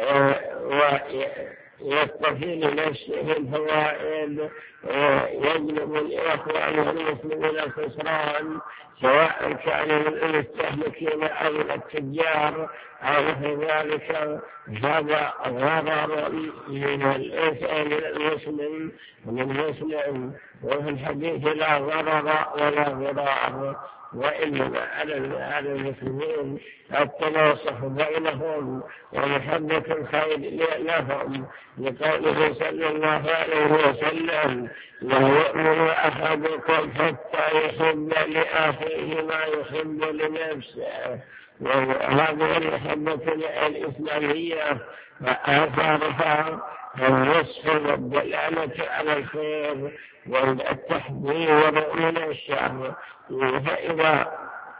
S2: ويستفي لنفسه الفوائد ويجلب لإخوانه المسلمين الخسران سواء كانوا من المستهلكين أو من التجار أو في ذلك. هذا غرر من الإنسان المسلم وفي الحديث لا غرر ولا غرار وإنما على المسلمين التناصح بينهم ومحبة الخير لهم لقوله صلى الله عليه وسلم لا يؤمن أحدكم حتى يحب لأخيه ما يحب لنفسه. وهذه المحبة الإسلامية وآثارها النصح والدلالة على الخير والتحذير من الشر. فإذا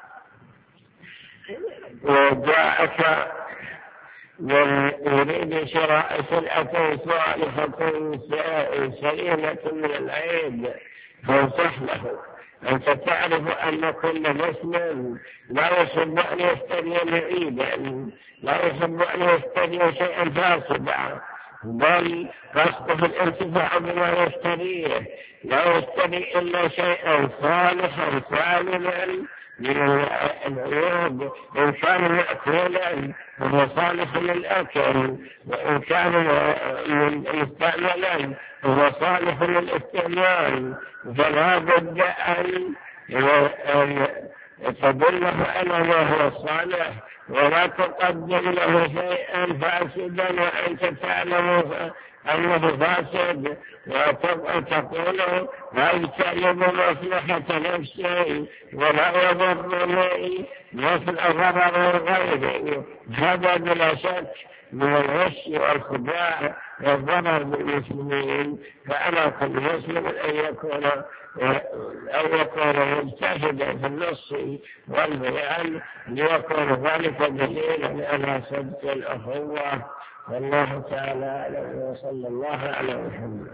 S2: جاءك من يريد شراء سلعة صالحة سليمة من العيب فانصح له. أنت تعرف أن كل مسلم لا يحب أن يشتري معيبا، لا يحب أن يشتري شيئا فاسدا، بل قصده الانتفاع بما يشتريه، لا يشتري إلا شيئا صالحا سالما من العيوب. إن كان مأكولا فهو صالح للأكل، وإن كان مستعملا فهو صالح للاستعمال. فلا بد أن تدله على ما هو صالح ولا تقدم له شيئا فاسدا وأنت تعلم أنه فاسد وتقول لا يجتنب مصلحة نفسي ولا يضرني مثل ضرر غيري. هذا بلا شك من الغش والخداع والضرر بالمسلمين. فأنا كل مسلم أن يكون مجتهدا في النص والبيان ليكون ذلك دليلا على صدق الأخوة. والله تعالى أعلم وصلى الله على محمد.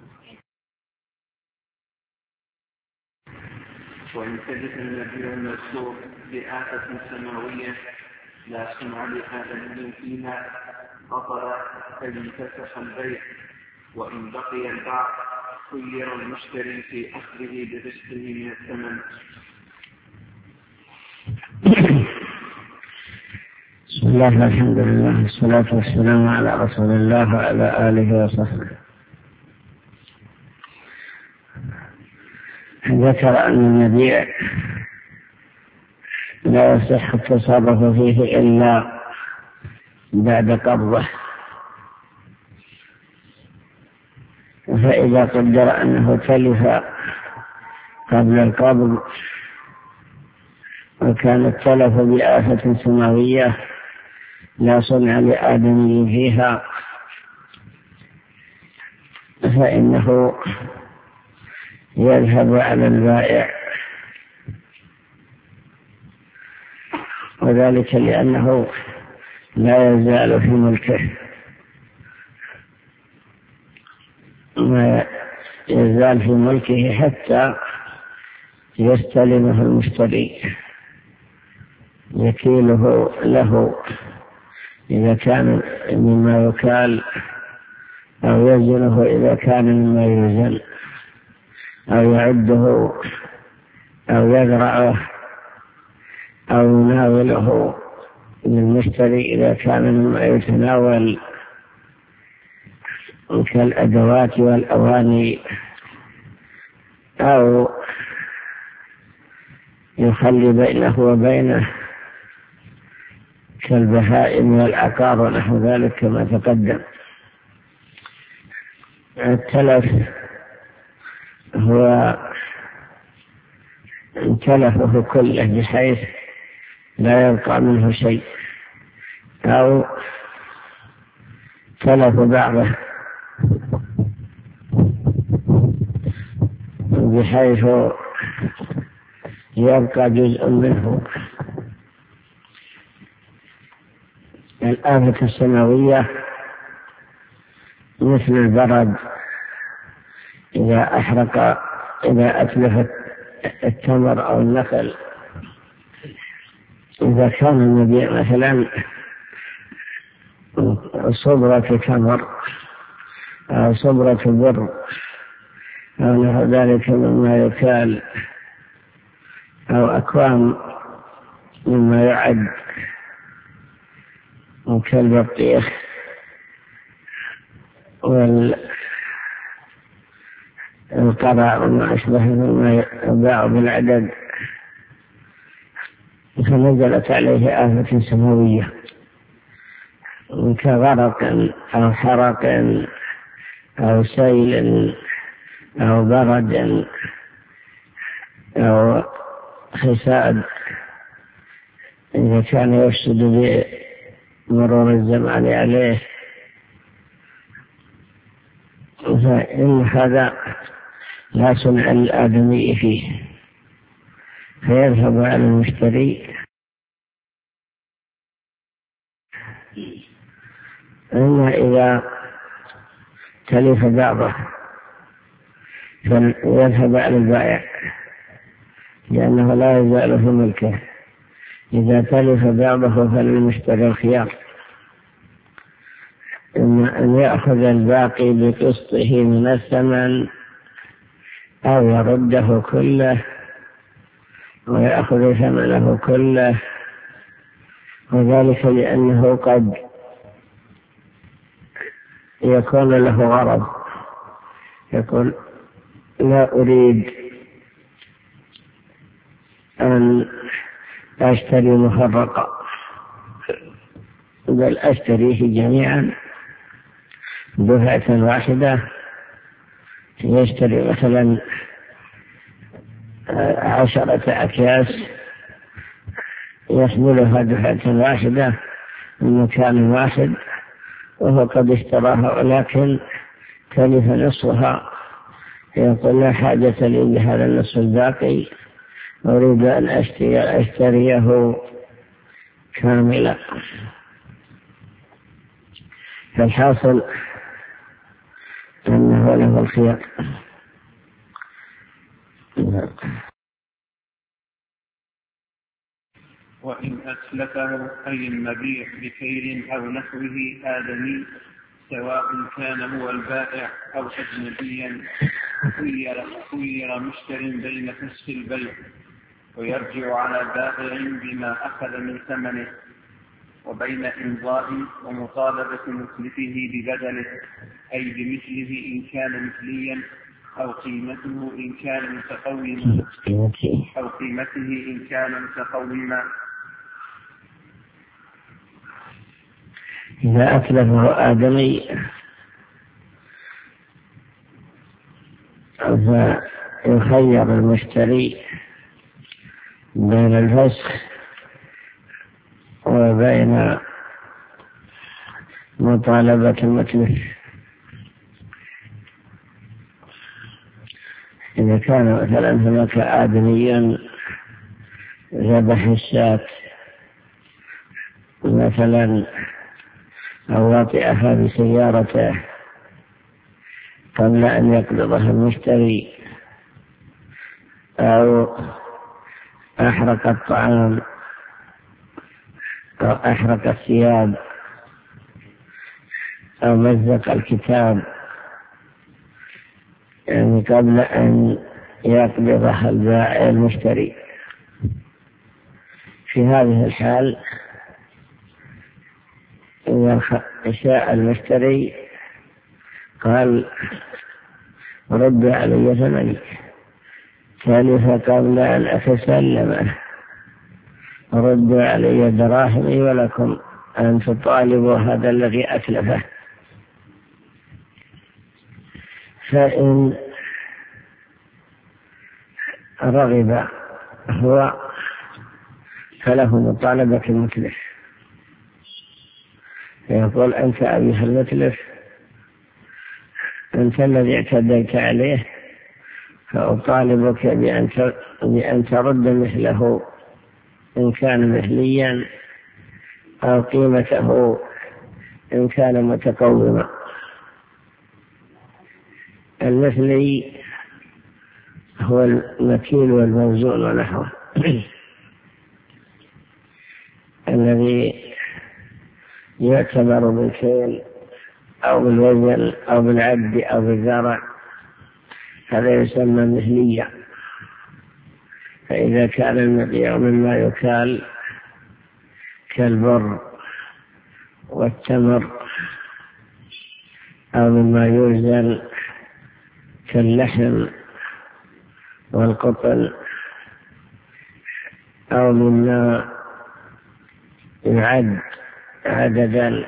S1: وإن تجد النبي المذكور بآفة سماوية لا سمع لهذا الدين فيها بطل فلينفسخ البيع، وإن بقي البعض خير المشتري في أخذه برزقه من الثمن.
S2: بسم الله الحمد لله والصلاة والسلام على رسول الله وعلى آله وصحبه. ذكر أن المبيع لا يصح التصرف فيه إلا بعد قبضه، فإذا قدر أنه تلف قبل القبض وكان التلف بآفة سماوية لا صنع لآدمي فيها فإنه يذهب على البائع، وذلك لأنه لا يزال في ملكه، ما يزال في ملكه حتى يستلمه المشتري يكيله له إذا كان مما يكال أو يزنه إذا كان مما يزن أو يعده أو يزرعه أو يناوله للمشتري إذا كان مما يتناول كالأدوات والأواني، أو يخلي بينه وبينه كالبهائم والعقار ونحو ذلك كما تقدم. التلف هو تلفه كله بحيث لا يبقى منه شيء، أو تلف بعضه بحيث يبقى جزء منه الآفة السماوية مثل البرد إذا أتلف التمر أو النخل، إذا كان المبيع مثلا صبرة تمر أو صبرة بر أو نحو ذلك مما يكال أو أكوام مما يعد كالبطيخ والقرع وما أشبه مما يباع بالعدد، فنزلت عليه آفة سماوية كغرق أو حرق أو سيل أو برد أو حساد، إذا كان يفسد بمرور الزمان عليه، فإن هذا لا صنع الآدمي فيه، فيذهب على المشتري. أما إذا تلف بعضه فيذهب على البائع، لأنه لا يزال في ملكه. إذا تلف بعضه فللمشتري الخيار، إما أن يأخذ الباقي بقسطه من الثمن أو يرده كله ويأخذ ثمنه كله، وذلك لأنه قد يكون له غرض، يقول لا أريد أن أشتري مفرقا، بل أشتريه جميعا دفعة واحدة. يشتري مثلا 10 أكياس يحملها دفعة واحدة من مكان واحد، وهو قد اشتراها ولكن تلف نصفها، يقول لا حاجة لي بهذا النصف الباقي، أريد أن أشتريه كاملا. فالحاصل أنه له الخيار.
S1: وإن أسلفه أي المبيع بخير أو نحوه آدمي، سواء كان هو البائع أو أجنبيا، خير مشتر بين فسخ البيع ويرجع على بائع بما أخذ من ثمنه، وبين إمضاء ومطالبة مثلته ببدله، أي بمثله إن كان مثليا، أو قيمته إن كان متقوما.
S2: إذا أتلفه آدمي فيخير المشتري بين الفسخ وبين مطالبة مثله. إذا كان مثلا هناك آدمي ذبح الشاة مثلا أو وطئها بسيارته قبل أن يقبضها المشتري، أو أحرق الطعام أو أحرق الثياب أو مزق الكتاب، يعني قبل أن يقبضها البائع المشتري، في هذه الحال إذا شاء المشتري قال رد علي ثمني، تلف قبل أن أتسلمه، رد علي دراهمي ولكم أن تطالبوا هذا الذي أتلفه. فإن رغب هو فله مطالبة المتلف، يقول أنت أيها المتلف أنت الذي اعتديت عليه، فأطالبك بأن ترد مثله إن كان مثليا أو قيمته إن كان متقوما. المثلي هو المكيل والموزون ونحوه الذي يعتبر بالكيل أو بالوزن أو بالعد أو بالذرع، هذا يسمى مثليا. فإذا كان المبيع مما يكال كالبر والتمر، أو مما يوزن كاللحم والقطن، أو مما يعد عددا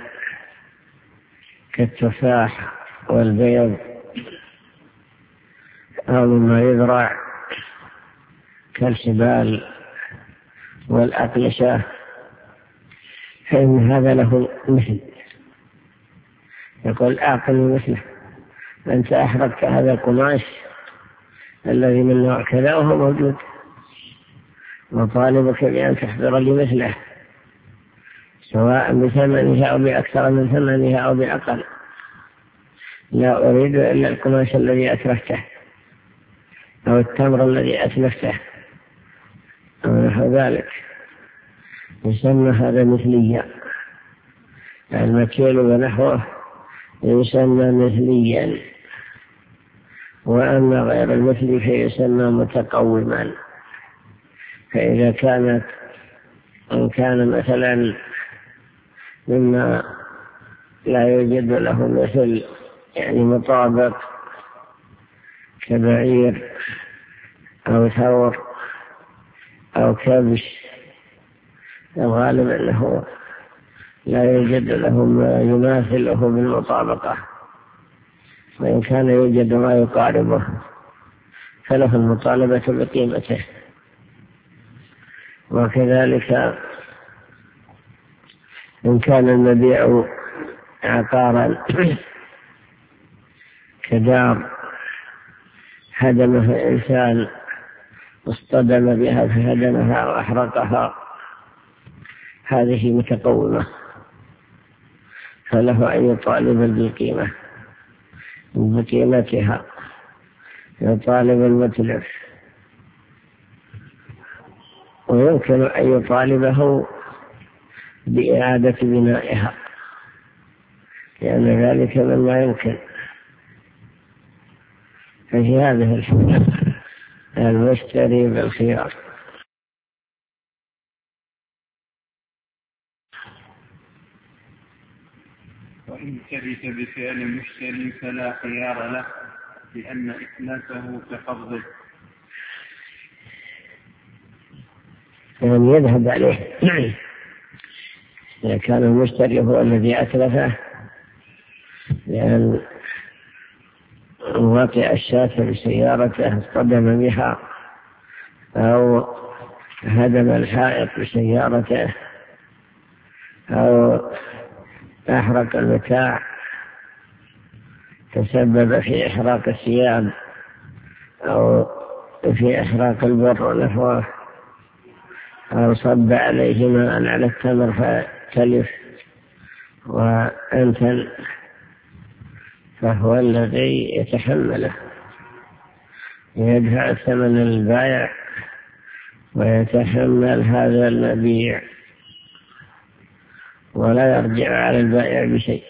S2: كالتفاح والبيض، أو مما يزرع كالحبال والأقلشة، فإن هذا له مثل. يقول أعطني مثله، أنت أحرقت هذا القماش الذي من نوع كذا وهو موجود، وطالبك بأن تحضر لي مثله سواء بثمنها أو بأكثر من ثمنها أو بأقل، لا أريد إلا القماش الذي أتلفته أو التمر الذي أتلفته أو نحو ذلك. يسمى هذا مثليا، المكيل ونحوه يسمى مثليا. وأما غير المثلي فيسمى متقوما. فإذا كان مثلا مما لا يوجد له مثل، يعني مطابق كبعير أو ثور أو كبش، الغالب أنه لا يوجد له ما يماثله بالمطابقة، وإن كان يوجد ما يقاربه فله المطالبة بقيمته. وكذلك إن كان المبيع عقارا كدار هدمها إنسان اصطدم بها فهدمها وأحرقها، هذه متقومة، فله أن يطالب بقيمتها، يطالب المتلف. ويمكن أن يطالبه بإعادة بنائها، لأن ذلك مما يمكن. ففي هذه الحالة المشتري بالخيار.
S1: وإن كرث بفعل المشتري فلا خيار له، لأن إتلافه كقبضه،
S2: يعني يذهب عليه. إذا كان المشتري هو الذي أتلفه لأن وطئ الشاة بسيارته اصطدم بها، أو هدم الحائط بسيارته، أو أحرق المتاع تسبب في إحراق الثياب أو في إحراق البر ونحوه، أو صب عليه ماء على التمر فتلف وأنتن، فهو الذي يتحمله، يدفع ثمن البائع ويتحمل هذا المبيع، ولا يرجع على البائع بشيء.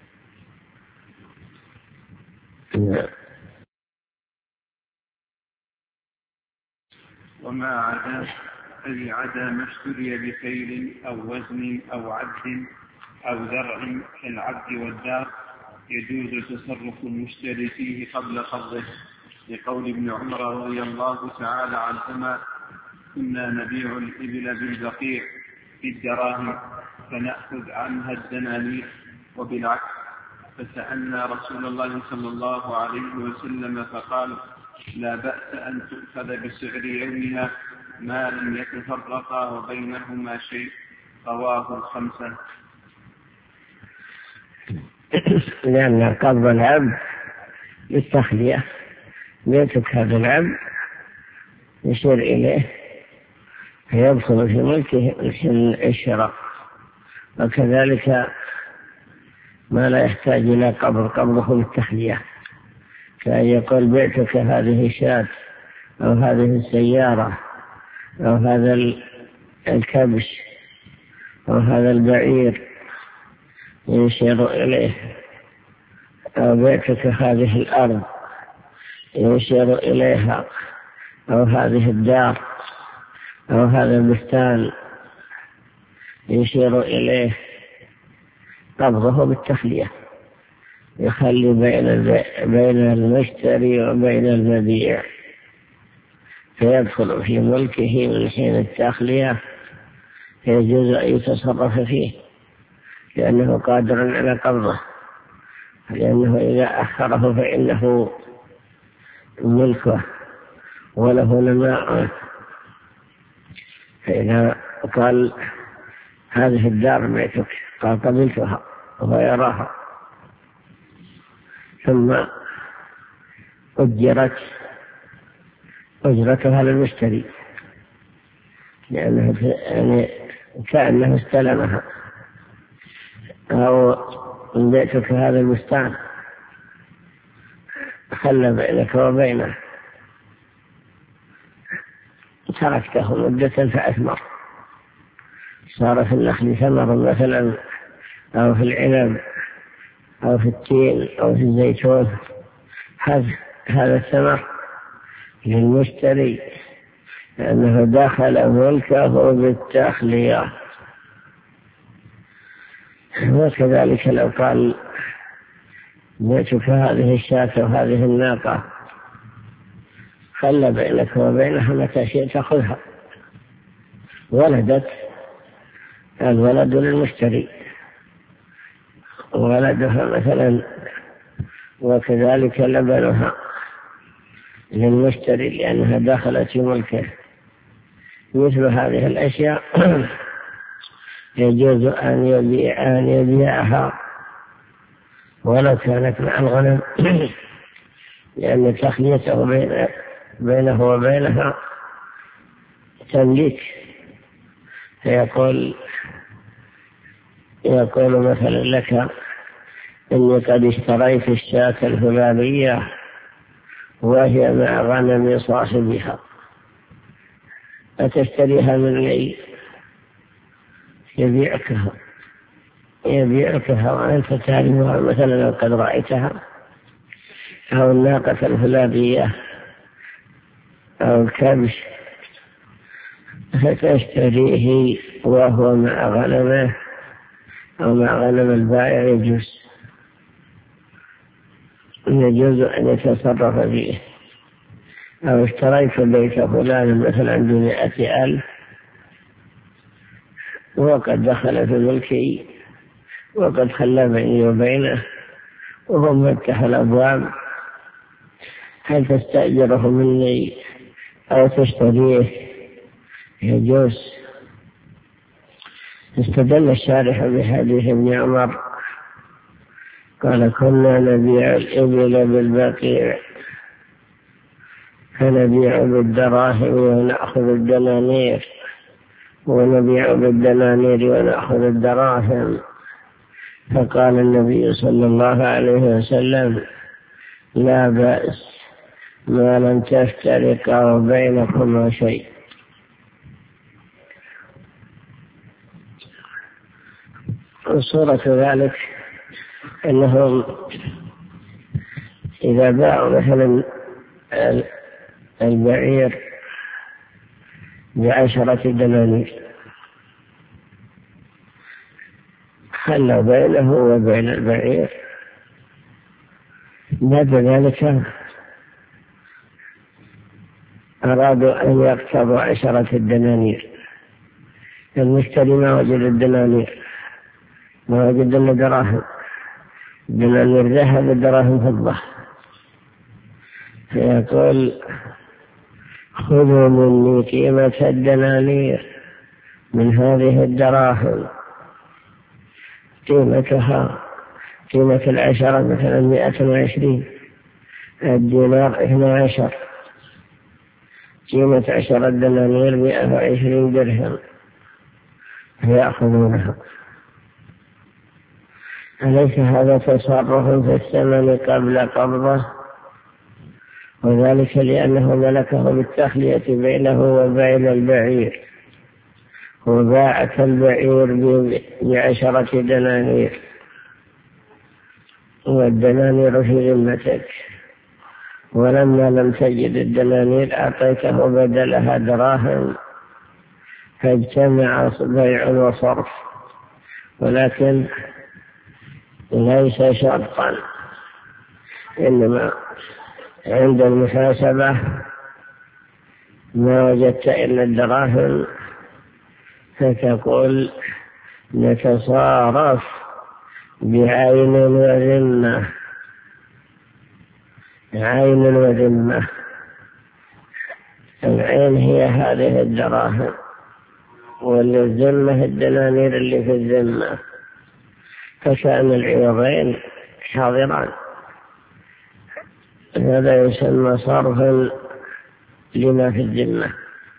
S1: وما عدا أي عدا ما اشتري بكيل أو وزن أو عد أو زرع كالعبد والدار يجوز تصرف المشتري فيه قبل قبضه، لقول ابن عمر رضي الله تعالى عنهما: كنا نبيع الإبل بالبقيع بالدراهم فنأخذ عنها الدنانير، وبالعكس، فسألنا رسول الله صلى الله عليه وسلم فقال: لا بأس أن تؤخذ بسعر يومها ما لم يتفرقا وبينهما شيء. رواه الخمسة.
S2: لأن قبض العبد للتخلية، يترك هذا العبد يشير إليه فيدخل في ملكه الشراء، وكذلك ما لا يحتاج إلى قبضه بالتحلية، كأن يقول بعتك هذه الشاة أو هذه السيارة أو هذا الكبش أو هذا البعير يشير إليه، أو بعتك هذه الأرض يشير إليها، أو هذه الدار أو هذا البستان يشير إليه. قبضه بالتخلية يخلي بين المشتري وبين المبيع، فيدخل في ملكه من حين التخلية، فيجوز أن يتصرف فيه لأنه قادر على قبضه، لأنه إذا أخره فإنه ملكه وله نماء. فإذا قال هذه الدار بيتك، قال قبلتها ويراها، ثم أجرتها للمشتري، لأنه يعني كأنه استلمها. أو بيتك هذا البستان، خلى بينك وبينه، تركته مدة فأثمر، صار في النخل ثمر مثلا، أو في العنب أو في التين أو في الزيتون، هذا الثمر للمشتري لأنه دخل ملكه بالتخلية. وكذلك لو قال بيتك هذه الشاة وهذه الناقة، خلى بينك وبينها متى شئت خذها، ولدت، الولد للمشتري ولدها مثلا، وكذلك لبنها للمشتري لأنها دخلت في ملكه. مثل هذه الأشياء يجوز أن يبيعها ولو كانت مع الغنم، لأن تخليته بينه وبينها تمليك. فيقول مثلا لك إني قد اشتريت الشاة الفلانية وهي مع غنم صاحبها، أتشتريها مني؟ يبيعكها وأنت تعلمها مثلا لو قد رأيتها، أو الناقة الفلانية أو الكبش، فتشتريه وهو مع غنمه أو مع غنم البائع، يجوز أن يتصرف فيه. أو اشتريت بيت فلان مثلا ب100,000 وقد دخل في ملكي وقد خلى بيني وبينه وهم فتح الأبواب، هل تستأجره مني أو تشتريه؟ يجوز. استدل الشارح بحديث ابن عمر قال كنا نبيع الإبل بالبقيع فنبيع بالدراهم ونأخذ الدنانير، ونبيع بالدنانير ونأخذ الدراهم. فقال النبي صلى الله عليه وسلم لا بأس ما لم تفترق بينكما شيء. وصورة ذلك أنهم إذا باعوا مثلا البعير ب10 دنانير، خلى بينه وبين البعير، بعد ذلك أرادوا أن يقتضوا 10 دنانير، المشتري ما وجد الدنانير، ما وجد إلا دراهم، دنانير ذهب ودراهم فضة، فيقول خذوا مني قيمة الدنانير من هذه الدراهم، قيمتها قيمة 10 مثلا 120، الدينار 12، قيمة 10 دنانير 120 درهم، فيأخذونها أليس هذا تصرف في الثمن قبل قبضه؟ وذلك لأنه ملكه بالتخلية بينه وبين البعير، وباعت البعير ب10 دنانير، والدنانير في ذمتك، ولما لم تجد الدنانير أعطيته بدلها دراهم، فاجتمع بيع وصرف، ولكن ليس شرطا، إنما عند المحاسبة ما وجدت إلا الدراهم فتقول نتصارف بعين وذمة، عين وذمة. العين هي هذه الدراهم، والذمة الدنانير اللي في الذمة، فكان العوضين حاضران. هذا يسمى صرفا لما في الذمة.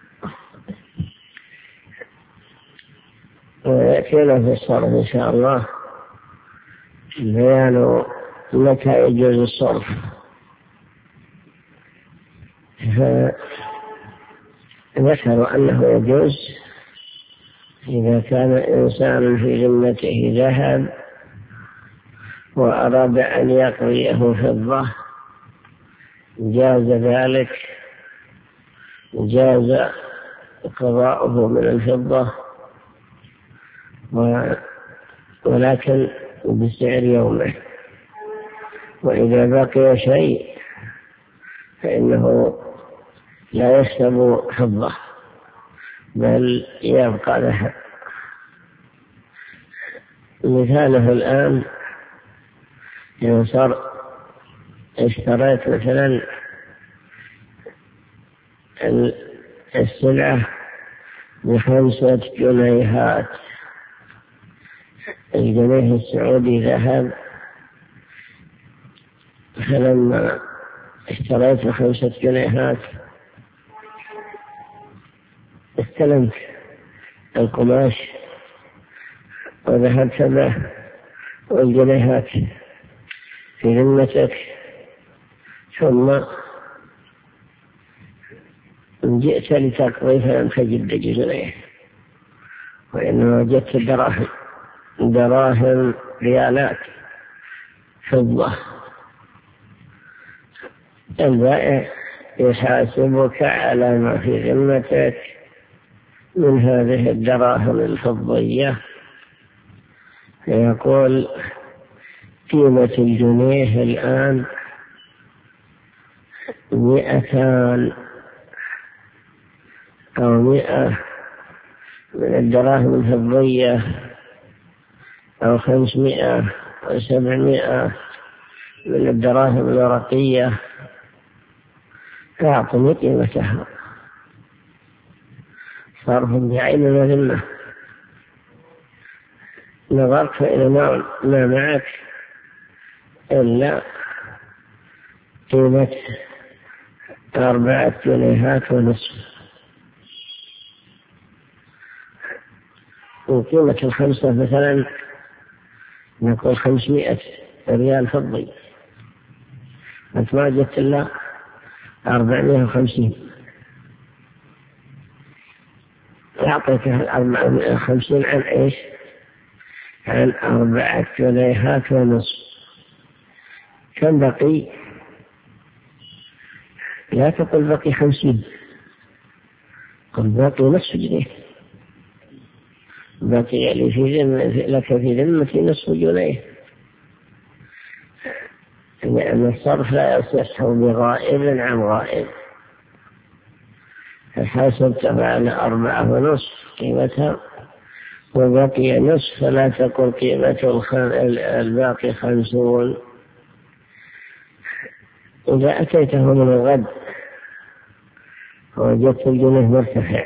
S2: ويأتينا في الصرف إن شاء الله بيان متى يجوز الصرف. فذكروا أنه يجوز إذا كان إنسان في ذمته ذهب وأراد أن يقضيه فضة، جاز ذلك، جاز قضاؤه من الفضة، ولكن بسعر يومه. وإذا بقي شيء فإنه لا يحسب فضة بل يبقى ذهب. مثاله الآن إذا صار اشتريت مثلا السلعة ب5 جنيهات، الجنيه السعودي ذهب، فلما اشتريت 5 جنيهات استلمت القماش وذهبت به والجنيهات في ذمتك، ثم جئت لتقضي فلم تجد جنيه، وإنما وجدت دراهم ريالات فضة، البائع يحاسبك على ما في ذمتك من هذه الدراهم الفضية، فيقول قيمة الجنيه الآن 200 أو 100 من الدراهم الفضية، أو 500 أو 700 من الدراهم الورقية، فأعطني قيمتها، صرف بعين وذمة. نظرت فإذا ما معك إلا قيمة 4 جنيهات ونصف، وقيمة ال5 مثلا نقول 500 ريال فضي، أنت ما وجدت إلا 450، أعطيتها 450 عن إيش؟ عن 4 جنيهات ونصف. كم بقي؟ لا تقل بقي 50، قل بقي نصف جنيه، بقي لك في ذمتي نصف جنيه، لأن الصرف لا يصح بغائب عن غائب. فحاسبت على 4.5 قيمتها وبقي نصف، فلا تقل قيمة الباقي 50. إذا أتيته من الغد ووجدت الجنيه مرتفع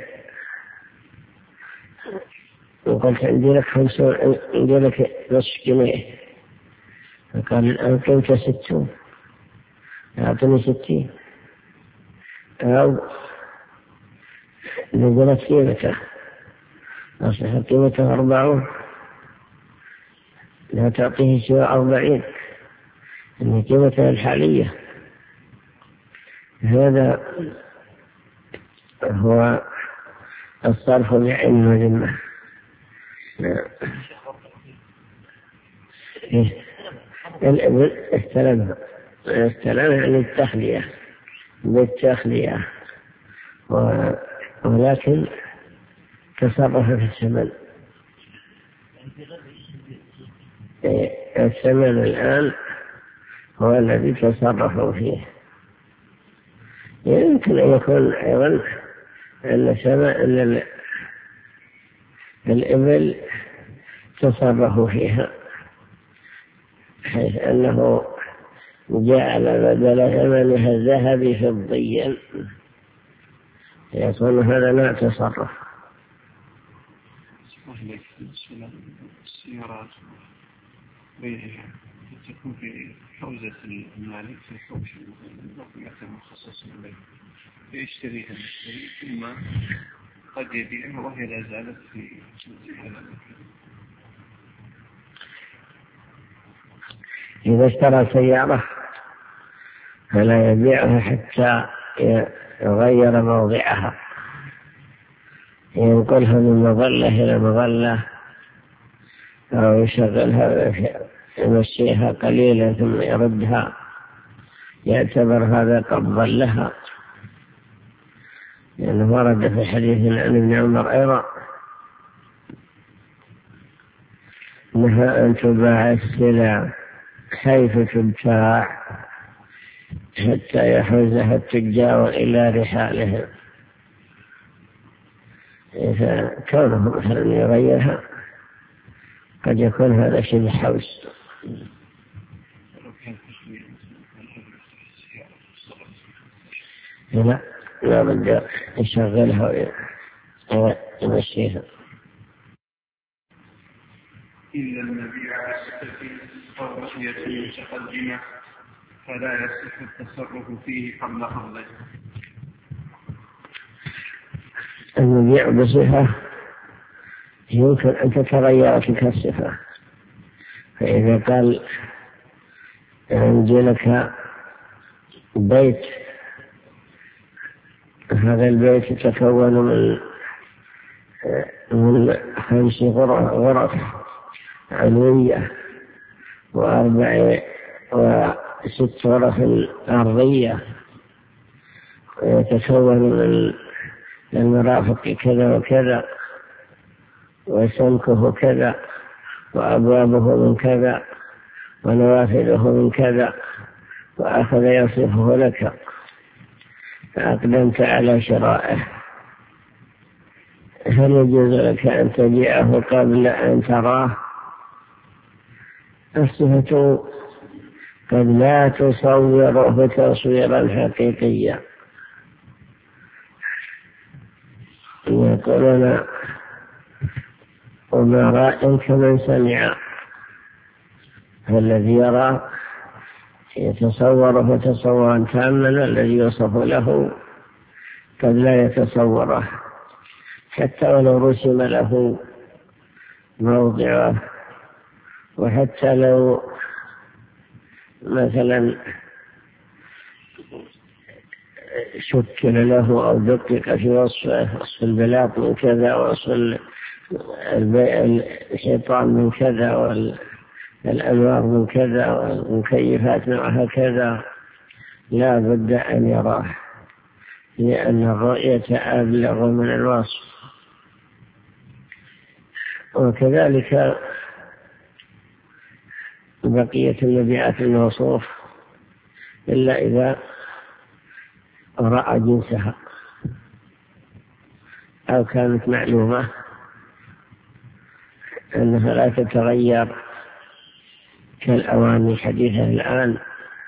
S2: وقلت عندي لك 50، عندي لك نصف جنيه، فقال الآن قيمته 60، أعطني 60، أو نزلت قيمته أصبحت قيمته 40، لا تعطيه سوى 40 من قيمتها الحالية. هذا هو الصرف بعين وذمة. الإبل استلم يعني التخلية بالتخلية، ولكن تصرف في الثمن. الثمن الآن هو الذي تصرفوا فيه. يمكن أن يكون أيضا أن ثمن الإبل تصرفوا فيها، حيث أنه جعل بدل ثمنها الذهب فضيا، يكون هذا لا تصرف.
S1: السيارات بيعها تكون في حوزة المالك في حوش مخصص له، فيشتريها المشتري ثم قد يبيعها وهي لا زالت في هذا المكان.
S2: إذا اشترى سيارة فلا يبيعها حتى يغير موضعها، ينقلها من مظلة إلى مظلة أو يشغلها يمشيها قليلا ثم يردها، يعتبر هذا قبضا لها، لأنه ورد في حديث عن ابن عمر أيضا نهى أن تباع السلع حيث تبتاع حتى يحوزها التجار إلى رحالهم. إذا كونه مثلا يغيرها قد يكون هذا شبه حوز. لا بد يشغلها ويمشيها.
S1: إلا المبيع بالصفة أو رؤية متقدمة فلا يصح التصرف فيه قبل قبضه.
S2: المبيع بصفة يمكن أن تتغير تلك الصفة، فإذا قال عندي لك بيت، هذا البيت يتكون من 5 غرف علوية و6 غرف أرضية، ويتكون من المرافق كذا وكذا، وسمكه كذا، وأبوابه من كذا، ونوافذه من كذا، وأخذ يصفه لك، فأقدمت على شرائه، هل يجوز لك أن تبيعه قبل أن تراه؟ الصفة قد لا تصوره تصويرا حقيقيا. يقولون وما رأى كمن سمع، فالذي يرى يتصوره تصورا تاما، الذي يوصف له قد لا يتصوره، حتى ولو رسم له موضعه، وحتى لو مثلا شكل له أو دقق في وصفه، وصف البلاط من كذا، وصف الحيطان من كذا، والأنوار من كذا، والمكيفات معها كذا، لا بد أن يراه، لأن الرؤية أبلغ من الوصف. وكذلك بقية المبيعات الموصوف إلا إذا رأى جنسها أو كانت معلومة أنها لا تتغير كالأواني حديثة الآن.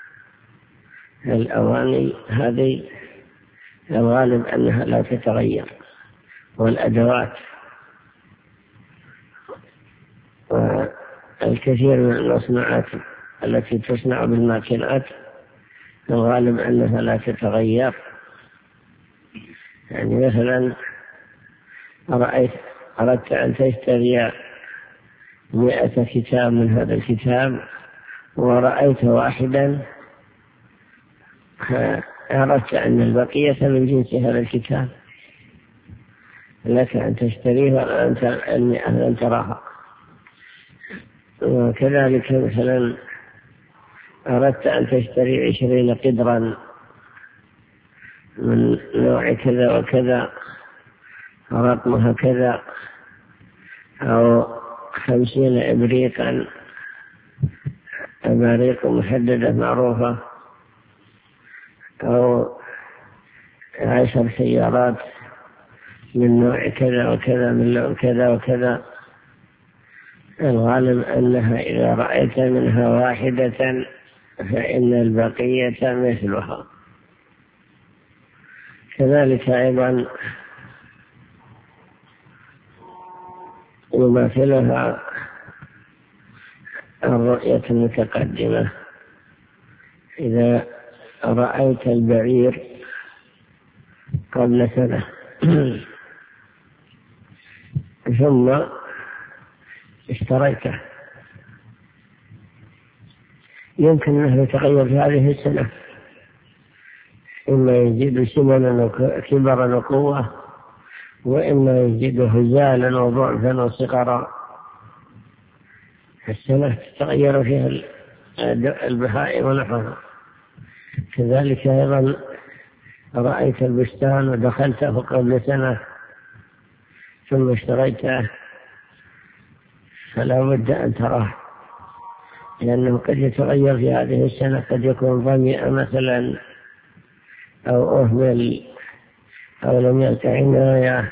S2: الأواني هذه الغالب أنها لا تتغير، والأدوات والكثير من المصنوعات التي تصنع بالماكينات الغالب أنها لا تتغير. يعني مثلا أردت أن تشتري 100 كتاب من هذا الكتاب ورأيت واحدا أردت أن البقية من جنس هذا الكتاب لك أن تشتريه وأنت 100 لن تراها. وكذلك مثلا أردت أن تشتري 20 قدرا من نوع كذا وكذا رقمها كذا، أو 50 إبريقا أباريق محددة معروفة، أو 10 سيارات من نوع كذا وكذا من نوع كذا وكذا. الغالب أنها إذا رأيت منها واحدة فإن البقية مثلها. كذلك أيضا يماثلها الرؤية المتقدمة. إذا رأيت البعير قبل سنة ثم اشتريته، يمكن أنه يتغير في هذه السنة، إما يجد سمنا كبرا وقوة، وإما يجد هزالا وضعفا وصغرا. السنة تتغير فيها البهائم ونحوها. كذلك أيضا رأيت البستان ودخلته قبل سنة ثم اشتريته، فلا بد أن تراه، لأنه قد يتغير في هذه السنة، قد يكون ضمئ مثلا أو أهمل أو لم يلقى عناية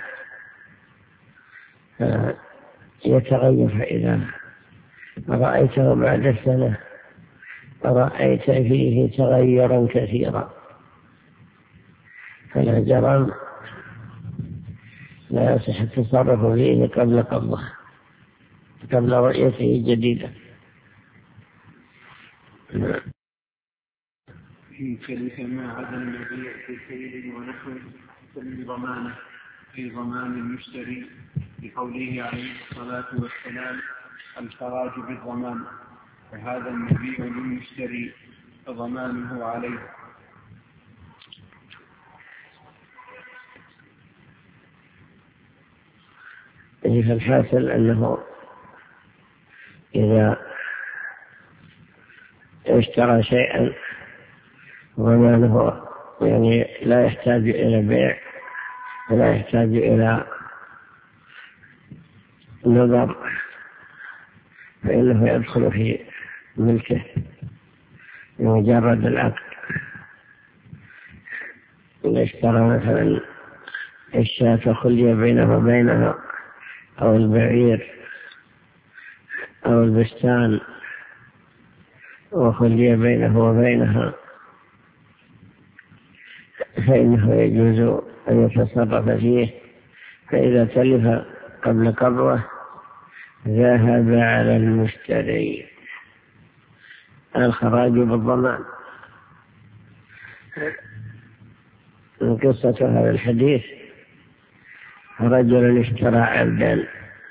S2: يتغير. فإذا رأيته بعد السنة رأيت فيه تغيرا كثيرا، فلا جرم لا يصح التصرف فيه قبل قبضه، قبل رؤيته جديدة.
S1: إن كلف ما عدا المبيع في كيل ونحوه فمن ضمانه في ضمان المشتري، بقوله عليه الصلاة والسلام: الخراج بالضمان، فهذا المبيع للمشتري فضمانه عليه.
S2: فالحاصل أنه إذا اشترى شيئا ضمانه، يعني لا يحتاج إلى بيع ولا يحتاج إلى نظر، فإنه يدخل في ملكه بمجرد العقد. إذا اشترى مثلا الشاة خلي بينه وبينها، أو البعير أو البستان وخلي بينه وبينها، فإنه يجوز أن يتصرف فيه. فإذا تلف قبل قبضه ذهب على المشتري الخراج بالضمان. من قصة هذا الحديث: رجل اشترى عبدا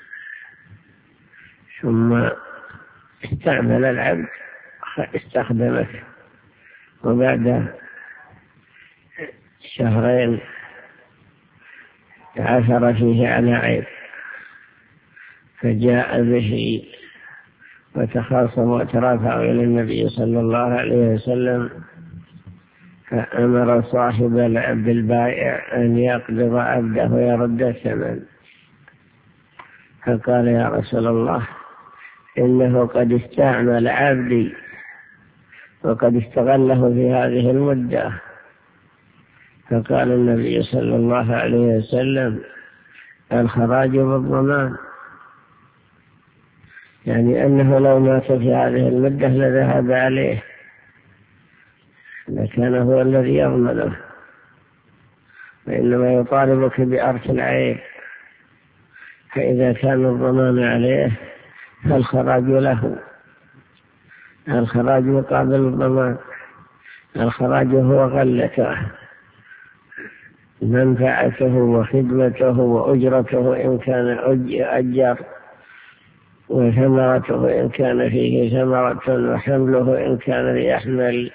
S2: ثم استعمل العبد استخدمه، وبعد 2 عثر فيه على عيب، فجاء به وتخاصم وترافع إلى النبي صلى الله عليه وسلم، فأمر صاحب العبد البائع أن يقبض عبده ويرد الثمن. فقال: يا رسول الله، إنه قد استعمل عبدي وقد استغله في هذه المدة. فقال النبي صلى الله عليه وسلم: الخراج بالضمان، يعني أنه لو مات في هذه المدة لذهب عليه، لكان هو الذي يضمنه، وإنما يطالبك بأرث العيب. فإذا كان الضمان عليه فالخراج له، الخراج مقابل الضمان. الخراج هو غلته، منفعته وخدمته وأجرته إن كان أجر، وثمرته إن كان فيه ثمرة وحمله إن كان ليحمل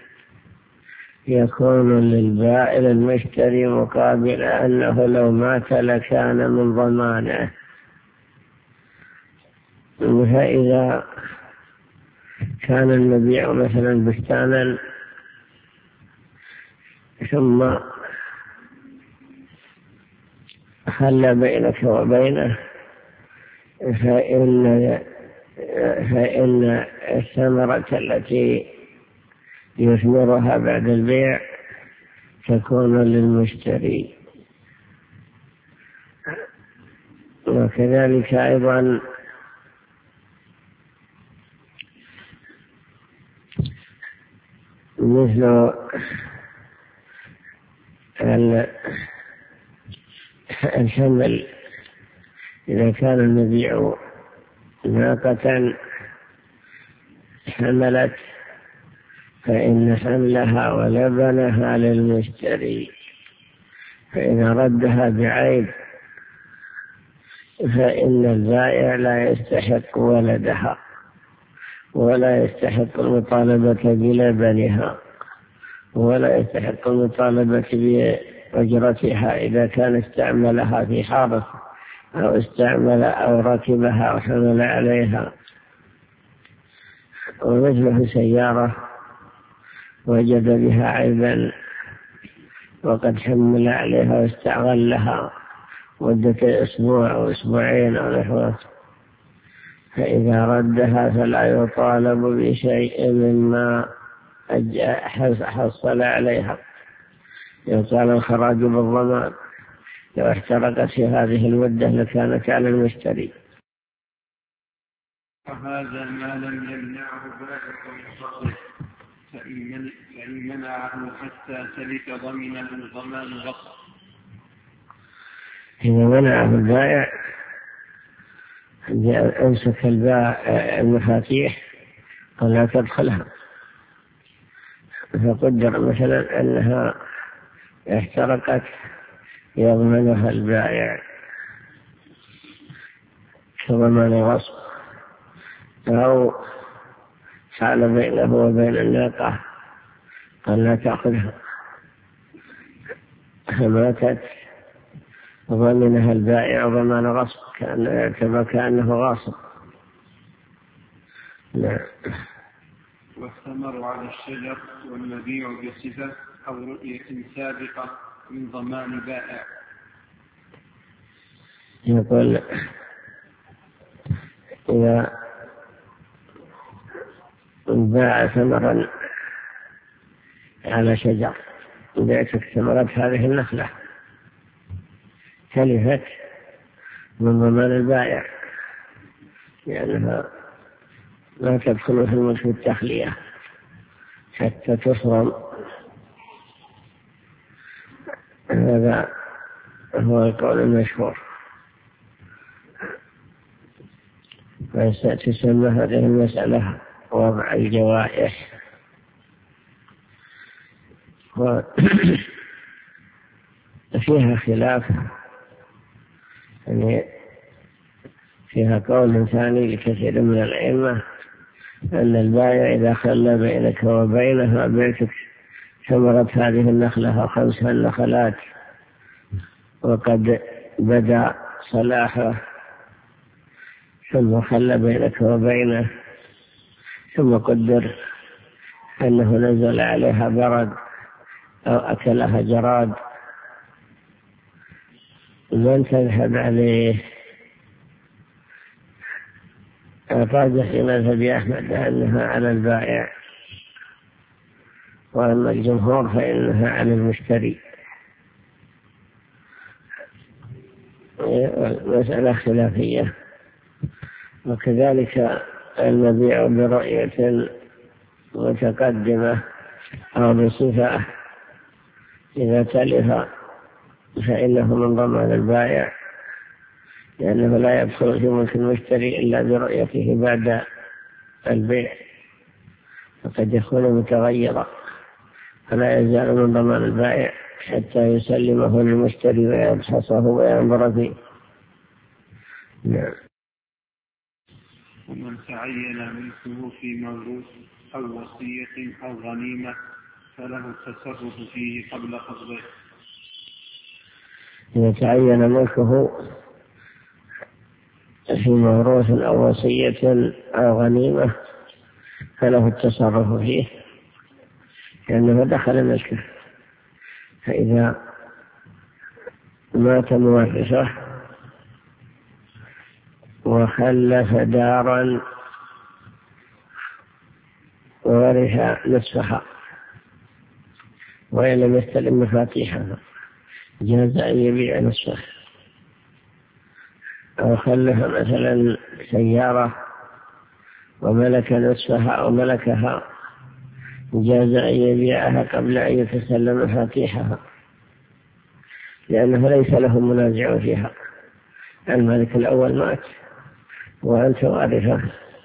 S2: يكون للبائع المشتري مقابل أنه لو مات لكان من ضمانه. فإذا كان المبيع مثلا بستانا ثم خلى بينك وبينه فإن الثمرة التي يثمرها بعد البيع تكون للمشتري. وكذلك أيضا مثل الحمل، إذا كان المبيع ناقة حملت فإن حملها ولبنها للمشتري، فإذا ردها بعيب فإن البائع لا يستحق ولدها ولا يستحق المطالبة بلبنها ولا يستحق المطالبة بأجرتها إذا كان استعملها في حارس أو استعمل أو ركبها أو حمل عليها. ومثله سيارة وجد بها عيبا وقد حمل عليها واستعغلها مدة أسبوع أو أسبوعين أو نحوه، فإذا ردها فلا يطالب بشيء مما حصل عليها، يطالب الخراج بالضمان. لو احترقت في هذه المدة لكانت على المشتري.
S1: وهذا ما لم يمنعه ذلك المصرف، فإن منعه حتى تلك ضمنه ضمان غصب.
S2: إذا منعه البائع أمسك المفاتيح قال لا تدخلها، فقدر مثلا أنها احترقت يضمنها البائع كضمان غصب، أو حال بينه وبين الناقة قال لا تأخذها فماتت ضمنها البائع ضمان غصب كأنه غاصب.
S1: والثمر على الشجر والمبيع بصفة أو رؤية سابقة من ضمان بائع.
S2: يقول إذا باع ثمرا على شجر، بعتك ثمرات هذه النخلة تلفت من ضمان البائع لأنها لا تدخل في الملك التخلية حتى تصرم. هذا هو القول المشهور. وتسمى هذه المسألة وضع الجوائح. وفيها خلاف، يعني فيها قول ثاني لكثير من الأئمة أن البائع إذا خلى بينك وبينها بيتك ثمرة هذه النخلة 5 نخلات وقد بدأ صلاحه ثم خلى بينك وبينه ثم قدر أنه نزل عليها برد أو أكلها جراد، من تذهب عليه؟ الراجح في مذهب أحمد أنها على البائع، وأما الجمهور فإنها على المشتري. مسألة خلافية. وكذلك المبيع برؤية متقدمة أو بصفة إذا تلف فإنه من ضمان البائع، لأنه لا يدخل في ملك المشتري إلا برؤيته بعد البيع، فقد يكون متغيرا فلا يزال من ضمان البائع حتى يسلمه للمشتري ويبحثه وينظر فيه. نعم.
S1: ومن تعين ملكه في موروث أو وصية أو غنيمة فله التصرف فيه قبل قبضه.
S2: إذا تعين ملكه في موروث أو وصية أو غنيمة فله التصرف فيه لأنه دخل ملكه. فإذا مات مورثه وخلف دارا وورث نصفها وإن لم يستلم مفاتيحها جاز أن يبيع نصفه، أو خلف مثلا سيارة وملك نصفها أو ملكها جاز أن يبيعها قبل أن يتسلم مفاتيحها لأنه ليس له منازع فيها. الملك الأول مات وأنت وارثه.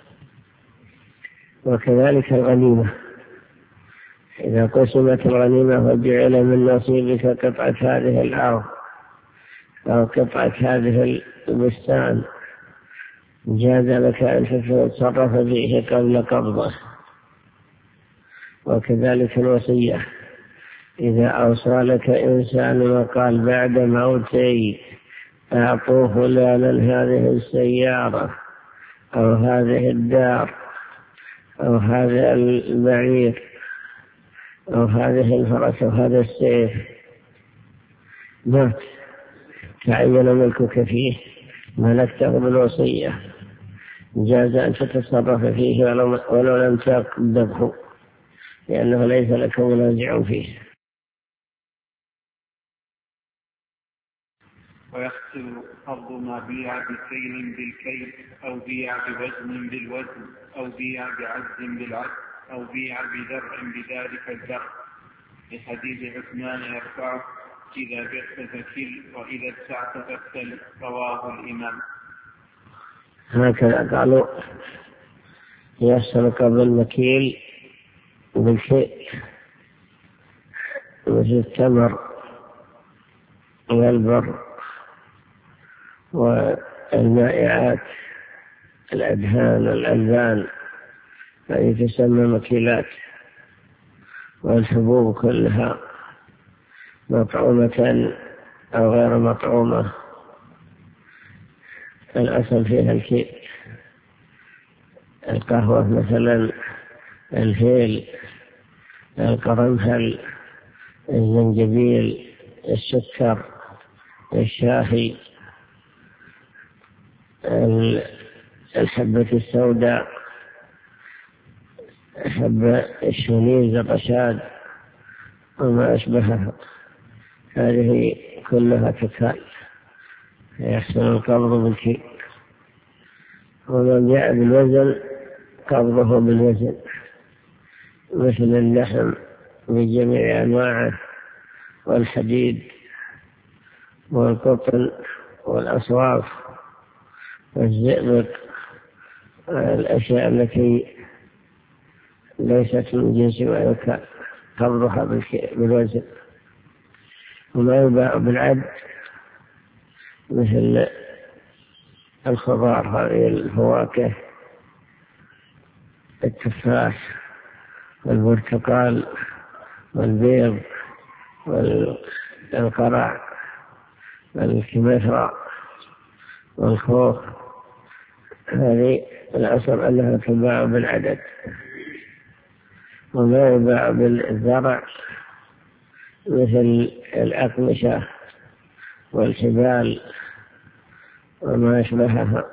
S2: وكذلك الغنيمة، إذا قسمت الغنيمة وجعل من نصيبك قطعة هذه الأرض أو قطعة هذه البستان جاز لك أن تتصرف فيه قبل قبضه. وكذلك الوصية، إذا أوصى لك إنسان وقال بعد موتي أعطوا فلانا هذه السيارة أو هذه الدار أو هذا البعير أو هذه الفرس أو هذا السيف، مات تعين ملكك فيه ملكته بالوصية جاز أن تتصرف فيه ولو لم تقبضه لأنه ليس لك منازع فيه.
S1: ويحصل قبض ما بيع بكيل بالكيل أو بيع بوزن بالوزن أو بيع بعجز بالعجز أو بيع بدرع بذلك الدرع، لحديث عثمان يرفعه إذا بعت فكل وإذا ابتعت فاكتل، رواه الإمام.
S2: هكذا قالوا يحصل قبض المكيل بالكيل مثل التمر والبر والمائعات الأدهان والألبان التي تسمى مكيلات، والحبوب كلها مطعومة أو غير مطعومة الأصل فيها الكيل. القهوة مثلا الهيل القرنفل الزنجبيل السكر الشاهي الحبة السوداء حبة الشنيز الرشاد وما أشبهها، هذه كلها تكال يحسن القبض بالكيل. ومن جاء بالوزن قبضه بالوزن مثل اللحم بجميع أنواعه والحديد والقطن والأصواف والزئبق، الأشياء التي ليست من جنس ما يكال قبضها بالوزن. وما يباع بالعد مثل الخضار، هذه الفواكه التفاح والبرتقال والبيض والقرع والكمثرى والخوخ، هذه الأصل أنها تباع بالعدد. وما يباع بالزرع مثل الأقمشة والحبال وما يشبهها.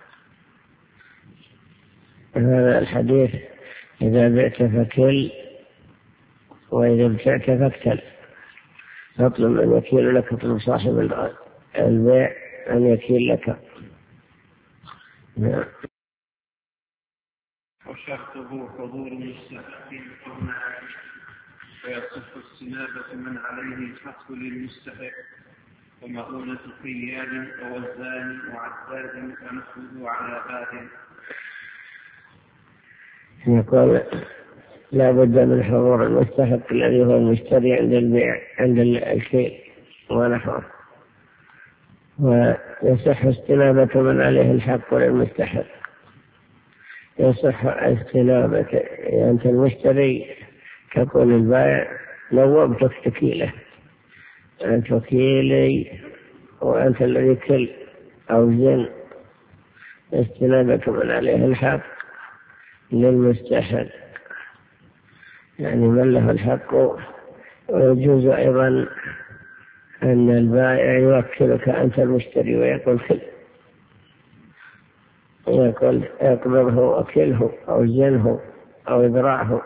S2: هذا الحديث إذا بعت فكل وإذا ابتعت فاكتل، فاطلب من يكيل لك، اطلب صاحب البيع أن يكيل لك.
S1: وشرطه حضور مستحق ويصح استنابة من عليه الحق للمستحق، ومؤونة خيال ووزان وعداد ونحوه على باب.
S2: يقول لا بد من حضور المستحق الذي هو المشتري عند البيع عند الكيل ونحوه، ويصح استنابة من عليه الحق للمستحق. يصح اجتنابك. يعني أنت المشتري تقول البائع نوبتك تكيله، أنت وكيلي وأنت الذي كل أو زن، اجتنابك من عليه الحق للمستحل، يعني من له الحق. ويجوز أيضا أن البائع يوكلك أنت المشتري ويقول كل، يقول اقبضه وكله أو زنه أو اذرعه.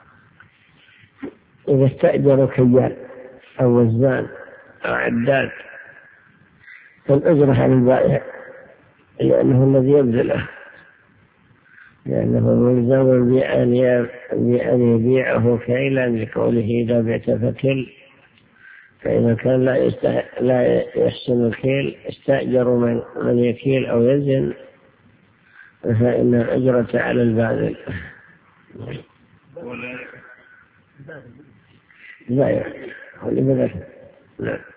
S2: إذا استأجر كيال أو وزان أو عداد فالأجر على البائع، لأنه الذي يبذله، لأنه ملزم بأن يبيعه كيلا، لقوله إذا بعت فكل. فإذا كان لا يحسن الكيل استأجر من يكيل أو يزن، فإن الأجرة على الباذل. لا يعني هو اللي بدأ.